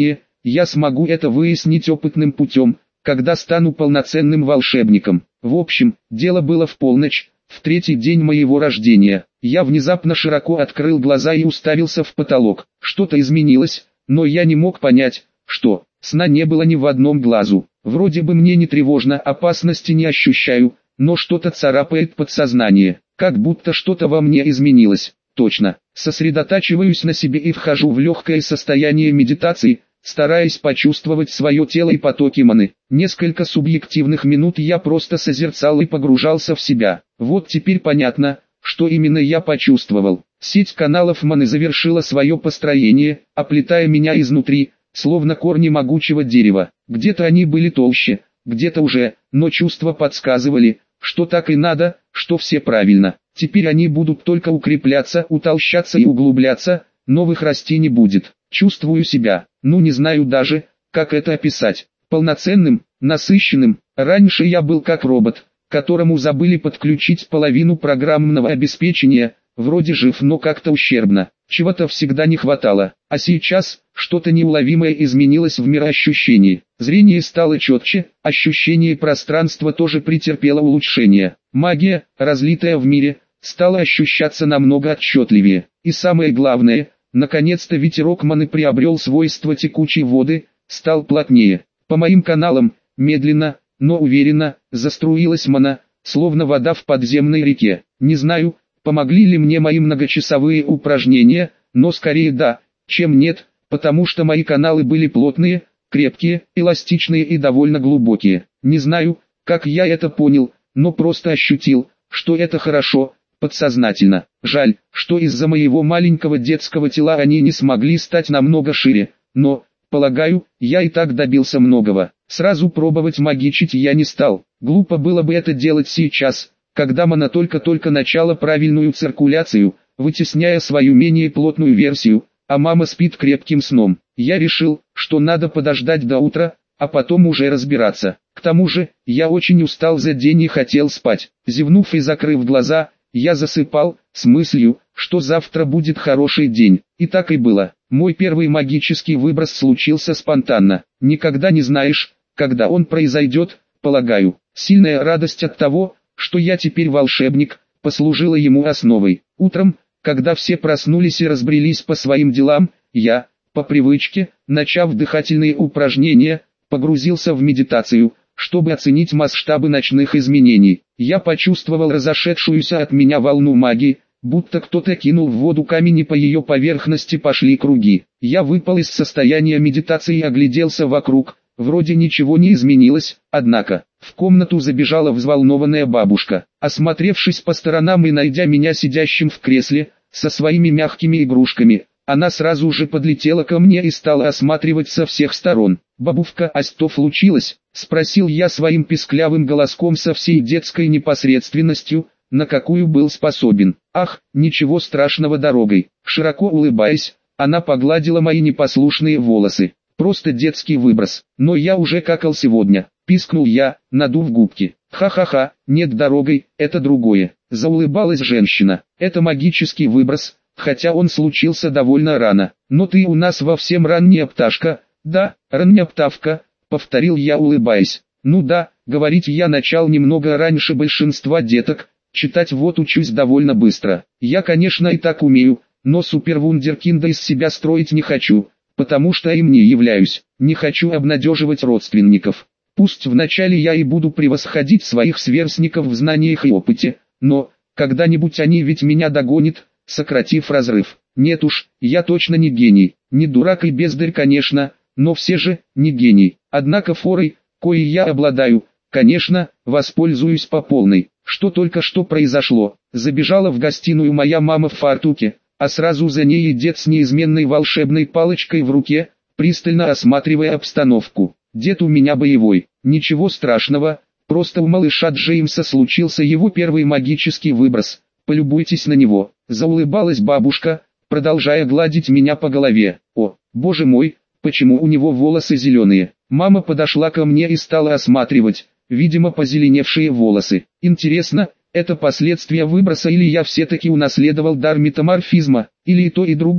я смогу это выяснить опытным путем, когда стану полноценным волшебником. В общем, дело было в полночь, в третий день моего рождения. Я внезапно широко открыл глаза и уставился в потолок. Что-то изменилось, но я не мог понять, что. Сна не было ни в одном глазу. Вроде бы мне не тревожно, опасности не ощущаю, но что-то царапает подсознание, как будто что-то во мне изменилось. Точно, сосредотачиваюсь на себе и вхожу в легкое состояние медитации, стараясь почувствовать свое тело и потоки маны. Несколько субъективных минут я просто созерцал и погружался в себя. Вот теперь понятно, что именно я почувствовал. Сеть каналов маны завершила свое построение, оплетая меня изнутри, словно корни могучего дерева. Где-то они были толще, где-то уже, но чувства подсказывали, что так и надо, что все правильно. Теперь они будут только укрепляться, утолщаться и углубляться, новых расти не будет. Чувствую себя, не знаю даже, как это описать, полноценным, насыщенным. Раньше я был как робот, которому забыли подключить половину программного обеспечения, вроде жив, но как-то ущербно, чего-то всегда не хватало, а сейчас что-то неуловимое изменилось в мироощущении. Зрение стало четче, ощущение пространства тоже претерпело улучшение. Магия, разлитая в мире, стала ощущаться намного отчетливее. И самое главное, наконец-то ветерок маны приобрел свойства текучей воды, стал плотнее. По моим каналам, медленно, но уверенно, заструилась мана, словно вода в подземной реке. Не знаю, помогли ли мне мои многочасовые упражнения, но скорее да, чем нет, потому что мои каналы были плотные, крепкие, эластичные и довольно глубокие. Не знаю, как я это понял, но просто ощутил, что это хорошо, подсознательно. Жаль, что из-за моего маленького детского тела они не смогли стать намного шире, но, полагаю, я и так добился многого. Сразу пробовать магичить я не стал. Глупо было бы это делать сейчас, когда мана только-только начала правильную циркуляцию, вытесняя свою менее плотную версию, а мама спит крепким сном. Я решил, что надо подождать до утра, а потом уже разбираться. К тому же, я очень устал за день и хотел спать. Зевнув и закрыв глаза, я засыпал, с мыслью, что завтра будет хороший день. И так и было. Мой первый магический выброс случился спонтанно. Никогда не знаешь, когда он произойдет, полагаю. Сильная радость от того, что я теперь волшебник, послужила ему основой. Утром, когда все проснулись и разбрелись по своим делам, я, по привычке, начав дыхательные упражнения, погрузился в медитацию, чтобы оценить масштабы ночных изменений. Я почувствовал разошедшуюся от меня волну магии, будто кто-то кинул в воду камень и по ее поверхности пошли круги. Я выпал из состояния медитации и огляделся вокруг, вроде ничего не изменилось, однако, в комнату забежала взволнованная бабушка. Осмотревшись по сторонам и найдя меня сидящим в кресле, со своими мягкими игрушками, она сразу же подлетела ко мне и стала осматривать со всех сторон. «Бабушка, а что случилось?» — спросил я своим писклявым голоском со всей детской непосредственностью, на какую был способен. «Ах, ничего страшного, дорогой». Широко улыбаясь, она погладила мои непослушные волосы. «Просто детский выброс, но я уже какал сегодня», — пискнул я, надув губки. «Ха-ха-ха, нет, дорогой, это другое», — заулыбалась женщина. «Это магический выброс, хотя он случился довольно рано. Но ты у нас во всем ранняя пташка». «Да, ранняя птавка», — повторил я, улыбаясь. «Ну да, говорить я начал немного раньше большинства деток, читать вот учусь довольно быстро. Я, конечно, и так умею, но супервундеркинда из себя строить не хочу, потому что им не являюсь. Не хочу обнадеживать родственников. Пусть вначале я и буду превосходить своих сверстников в знаниях и опыте, но, когда-нибудь они ведь меня догонят, сократив разрыв. Нет уж, я точно не гений, не дурак и бездарь, конечно, но все же, не гений. Однако форой, коей я обладаю, конечно, воспользуюсь по полной. Что только что произошло. Забежала в гостиную моя мама в фартуке, а сразу за ней и дед с неизменной волшебной палочкой в руке, пристально осматривая обстановку. «Дед у меня боевой, ничего страшного, просто у малыша Джеймса случился его первый магический выброс, полюбуйтесь на него», — заулыбалась бабушка, продолжая гладить меня по голове. «О, боже мой, почему у него волосы зеленые?» Мама подошла ко мне и стала осматривать, видимо, позеленевшие волосы. «Интересно, это последствия выброса или я все-таки унаследовал дар метаморфизма, или и то и другое?»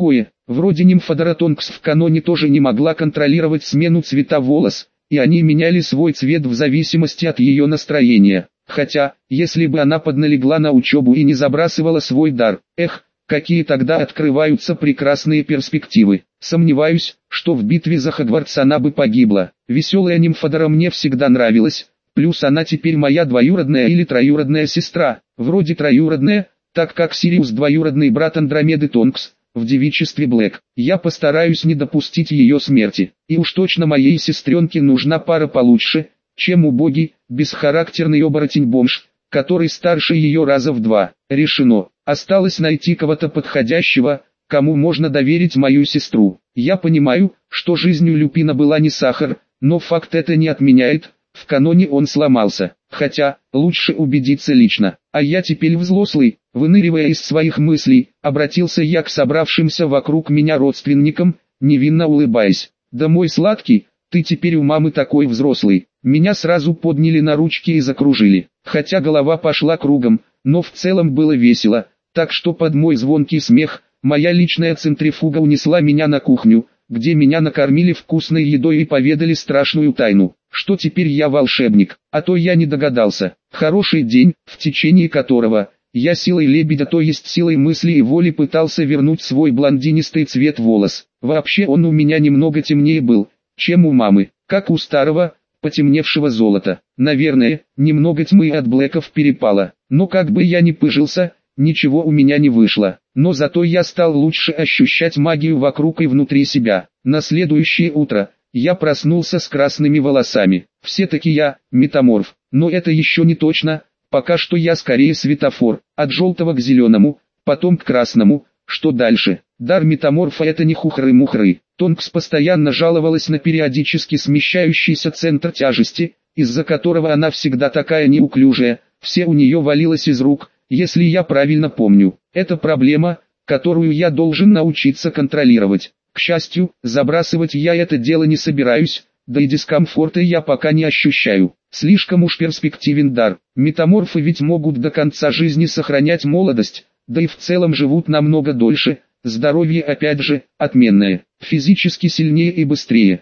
Вроде нимфодора Тонкс в каноне тоже не могла контролировать смену цвета волос, и они меняли свой цвет в зависимости от ее настроения. Хотя, если бы она подналегла на учебу и не забрасывала свой дар, какие тогда открываются прекрасные перспективы. Сомневаюсь, что в битве за Хогвартс она бы погибла. Веселая нимфодора мне всегда нравилась, плюс она теперь моя двоюродная или троюродная сестра, вроде троюродная, так как Сириус двоюродный брат Андромеды Тонкс, в девичестве Блэк. Я постараюсь не допустить ее смерти, и уж точно моей сестренке нужна пара получше, чем убогий, бесхарактерный оборотень-бомж, который старше ее раза в 2. Решено. Осталось найти кого-то подходящего, кому можно доверить мою сестру. Я понимаю, что жизнь у Люпина была не сахар, но факт это не отменяет, в каноне он сломался. Хотя, лучше убедиться лично. А я теперь взрослый, выныривая из своих мыслей, обратился я к собравшимся вокруг меня родственникам, невинно улыбаясь. «Да мой сладкий, ты теперь у мамы такой взрослый». Меня сразу подняли на ручки и закружили. Хотя голова пошла кругом, но в целом было весело, так что под мой звонкий смех, моя личная центрифуга унесла меня на кухню, где меня накормили вкусной едой и поведали страшную тайну, что теперь я волшебник, а то я не догадался. Хороший день, в течение которого я силой лебедя, то есть силой мысли и воли, пытался вернуть свой блондинистый цвет волос. Вообще он у меня немного темнее был, чем у мамы, как у старого, потемневшего золота. Наверное, немного тьмы от блэков перепало, но как бы я ни пыжился, ничего у меня не вышло. Но зато я стал лучше ощущать магию вокруг и внутри себя. На следующее утро я проснулся с красными волосами. Все-таки я метаморф, но это еще не точно. Пока что я скорее светофор, от желтого к зеленому, потом к красному. Что дальше? Дар метаморфа — это не хухры-мухры. Тонкс постоянно жаловалась на периодически смещающийся центр тяжести, из-за которого она всегда такая неуклюжая, все у нее валилось из рук, если я правильно помню. Это проблема, которую я должен научиться контролировать. К счастью, забрасывать я это дело не собираюсь, да и дискомфорта я пока не ощущаю. Слишком уж перспективен дар. Метаморфы ведь могут до конца жизни сохранять молодость, да и в целом живут намного дольше. Здоровье опять же, отменное, физически сильнее и быстрее.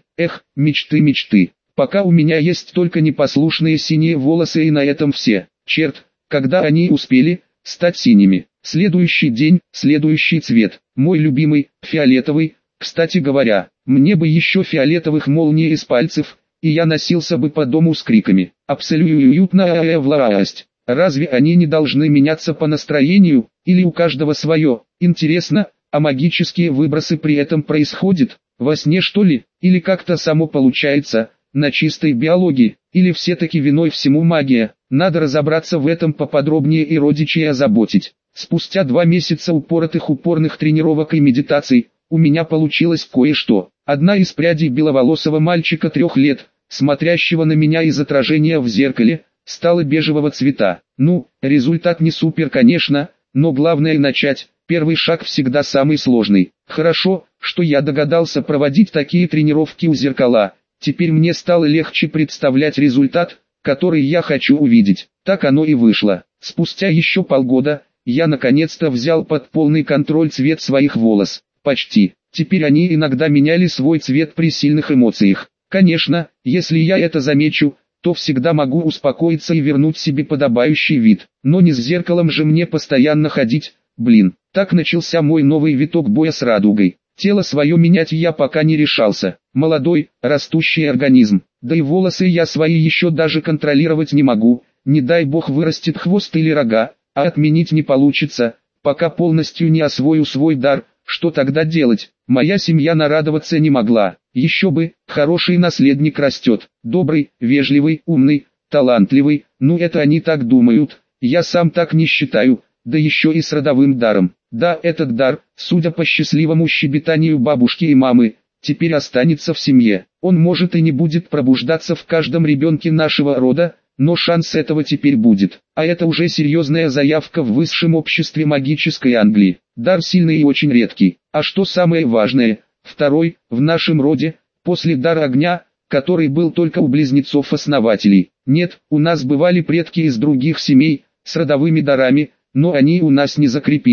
Мечты. Пока у меня есть только непослушные синие волосы, и на этом все. Черт, когда они успели стать синими. Следующий день, следующий цвет. Мой любимый, фиолетовый. Кстати говоря, мне бы еще фиолетовых молний из пальцев, и я носился бы по дому с криками. Абсолютная власть. Разве они не должны меняться по настроению, или у каждого свое? Интересно, а магические выбросы при этом происходят во сне, что ли, или как-то само получается, на чистой биологии, или все-таки виной всему магия? Надо разобраться в этом поподробнее и родичей озаботить. Спустя 2 месяца упорных тренировок и медитаций, у меня получилось кое-что. Одна из прядей беловолосого мальчика 3 лет, смотрящего на меня из отражения в зеркале, стала бежевого цвета. Ну, результат не супер, конечно, но главное начать. Первый шаг всегда самый сложный. Хорошо, что я догадался проводить такие тренировки у зеркала. Теперь мне стало легче представлять результат, который я хочу увидеть. Так оно и вышло. Спустя еще полгода, я наконец-то взял под полный контроль цвет своих волос. Почти. Теперь они иногда меняли свой цвет при сильных эмоциях. Конечно, если я это замечу, то всегда могу успокоиться и вернуть себе подобающий вид. Но не с зеркалом же мне постоянно ходить. Блин, так начался мой новый виток боя с радугой. Тело свое менять я пока не решался. Молодой, растущий организм. Да и волосы я свои еще даже контролировать не могу. Не дай бог вырастет хвост или рога, а отменить не получится, пока полностью не освою свой дар. Что тогда делать? Моя семья нарадоваться не могла. Еще бы, хороший наследник растет. Добрый, вежливый, умный, талантливый. Ну это они так думают. Я сам так не считаю. Да еще и с родовым даром. Да, этот дар, судя по счастливому щебетанию бабушки и мамы, теперь останется в семье. Он может и не будет пробуждаться в каждом ребенке нашего рода, но шанс этого теперь будет. А это уже серьезная заявка в высшем обществе магической Англии. Дар сильный и очень редкий. А что самое важное, второй, в нашем роде, после дара огня, который был только у близнецов-основателей. Нет, у нас бывали предки из других семей, с родовыми дарами, но они у нас не закрепились.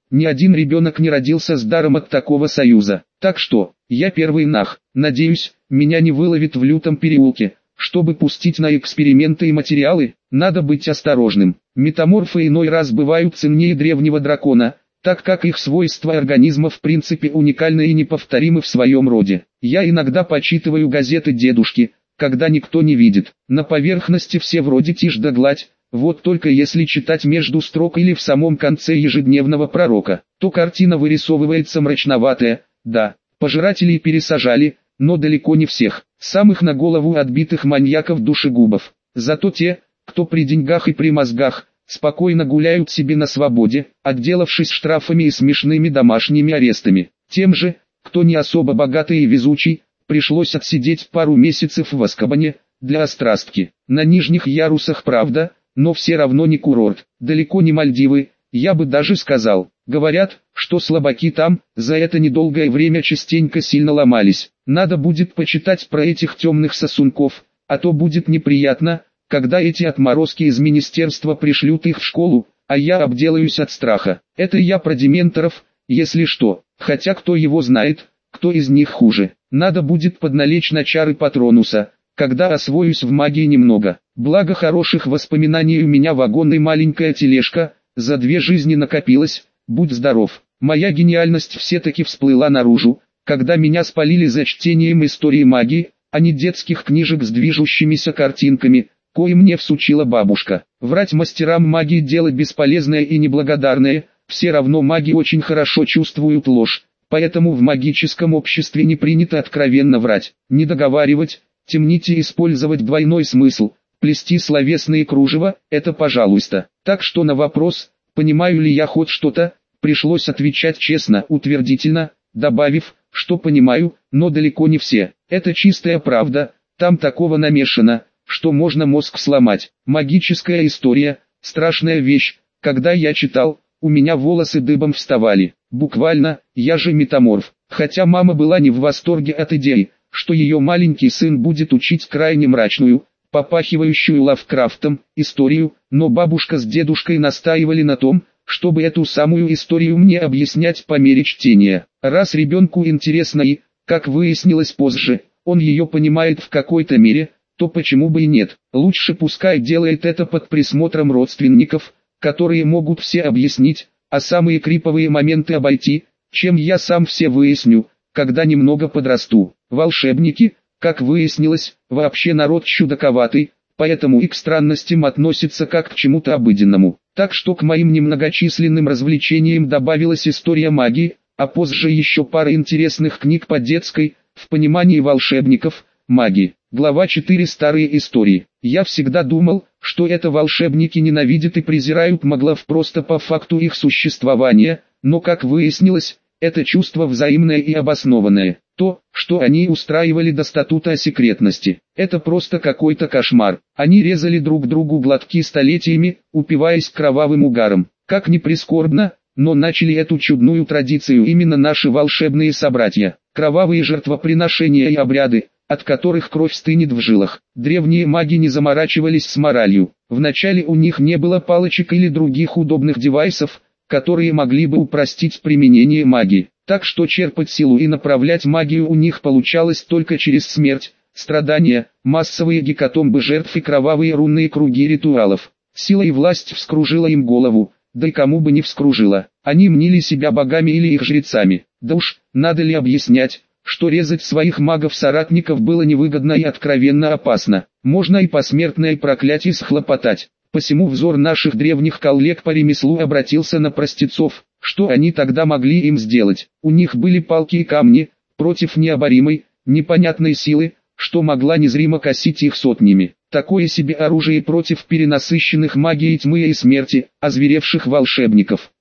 Ни один ребенок не родился с даром от такого союза. Так что, я первый нах. Надеюсь, меня не выловит в лютом переулке. Чтобы пустить на эксперименты и материалы, надо быть осторожным. Метаморфы иной раз бывают ценнее древнего дракона, так как их свойства организма в принципе уникальны и неповторимы в своем роде. Я иногда почитываю газеты дедушки, когда никто не видит. На поверхности все вроде тишь да гладь, вот только если читать между строк или в самом конце ежедневного пророка, то картина вырисовывается мрачноватая. Да, пожирателей пересажали, но далеко не всех. Самых на голову отбитых маньяков-душегубов. Зато те, кто при деньгах и при мозгах, спокойно гуляют себе на свободе, отделавшись штрафами и смешными домашними арестами. Тем же, кто не особо богатый и везучий, пришлось отсидеть пару месяцев в Азкабане, для острастки. На нижних ярусах правда, но все равно не курорт, далеко не Мальдивы, я бы даже сказал. Говорят, что слабаки там, за это недолгое время частенько сильно ломались. Надо будет почитать про этих темных сосунков, а то будет неприятно, когда эти отморозки из министерства пришлют их в школу, а я обделаюсь от страха. Это я про дементоров, если что, хотя кто его знает, кто из них хуже. Надо будет подналечь на чары Патронуса, когда освоюсь в магии немного. Благо хороших воспоминаний у меня вагон и маленькая тележка, за 2 жизни накопилось, будь здоров. Моя гениальность все-таки всплыла наружу, когда меня спалили за чтением истории магии, а не детских книжек с движущимися картинками, кое мне всучила бабушка. Врать мастерам магии дело бесполезное и неблагодарное, все равно маги очень хорошо чувствуют ложь, поэтому в магическом обществе не принято откровенно врать, не договаривать, темнить и использовать двойной смысл, плести словесные кружева, это пожалуйста. Так что на вопрос, понимаю ли я хоть что-то, пришлось отвечать честно, утвердительно, добавив, что понимаю, но далеко не все. Это чистая правда, там такого намешано, что можно мозг сломать. Магическая история, страшная вещь, когда я читал, у меня волосы дыбом вставали. Буквально, я же метаморф. Хотя мама была не в восторге от идеи, что ее маленький сын будет учить крайне мрачную, попахивающую Лавкрафтом, историю, но бабушка с дедушкой настаивали на том, чтобы эту самую историю мне объяснять по мере чтения. Раз ребенку интересно и, как выяснилось позже, он ее понимает в какой-то мере, то почему бы и нет. Лучше пускай делает это под присмотром родственников, которые могут все объяснить, а самые криповые моменты обойти, чем я сам все выясню, когда немного подрасту. Волшебники, как выяснилось, вообще народ чудаковатый, поэтому и к странностям относится как к чему-то обыденному. Так что к моим немногочисленным развлечениям добавилась история магии, а позже еще пара интересных книг по детской, в понимании волшебников, магии. Глава 4. Старые истории. Я всегда думал, что это волшебники ненавидят и презирают маглов просто по факту их существования, но как выяснилось, это чувство взаимное и обоснованное. То, что они устраивали до статута о секретности, это просто какой-то кошмар. Они резали друг другу глотки столетиями, упиваясь кровавым угаром. Как ни прискорбно, но начали эту чудную традицию именно наши волшебные собратья. Кровавые жертвоприношения и обряды, от которых кровь стынет в жилах. Древние маги не заморачивались с моралью. Вначале у них не было палочек или других удобных девайсов, которые могли бы упростить применение магии. Так что черпать силу и направлять магию у них получалось только через смерть, страдания, массовые гекатомбы жертв и кровавые рунные круги ритуалов. Сила и власть вскружила им голову, да и кому бы не вскружила. Они мнили себя богами или их жрецами. Да уж, надо ли объяснять, что резать своих магов-соратников было невыгодно и откровенно опасно. Можно и посмертное проклятие схлопотать. Посему взор наших древних коллег по ремеслу обратился на простецов. Что они тогда могли им сделать? У них были палки и камни, против необоримой, непонятной силы, что могла незримо косить их сотнями. Такое себе оружие против перенасыщенных магией тьмы и смерти, озверевших волшебников.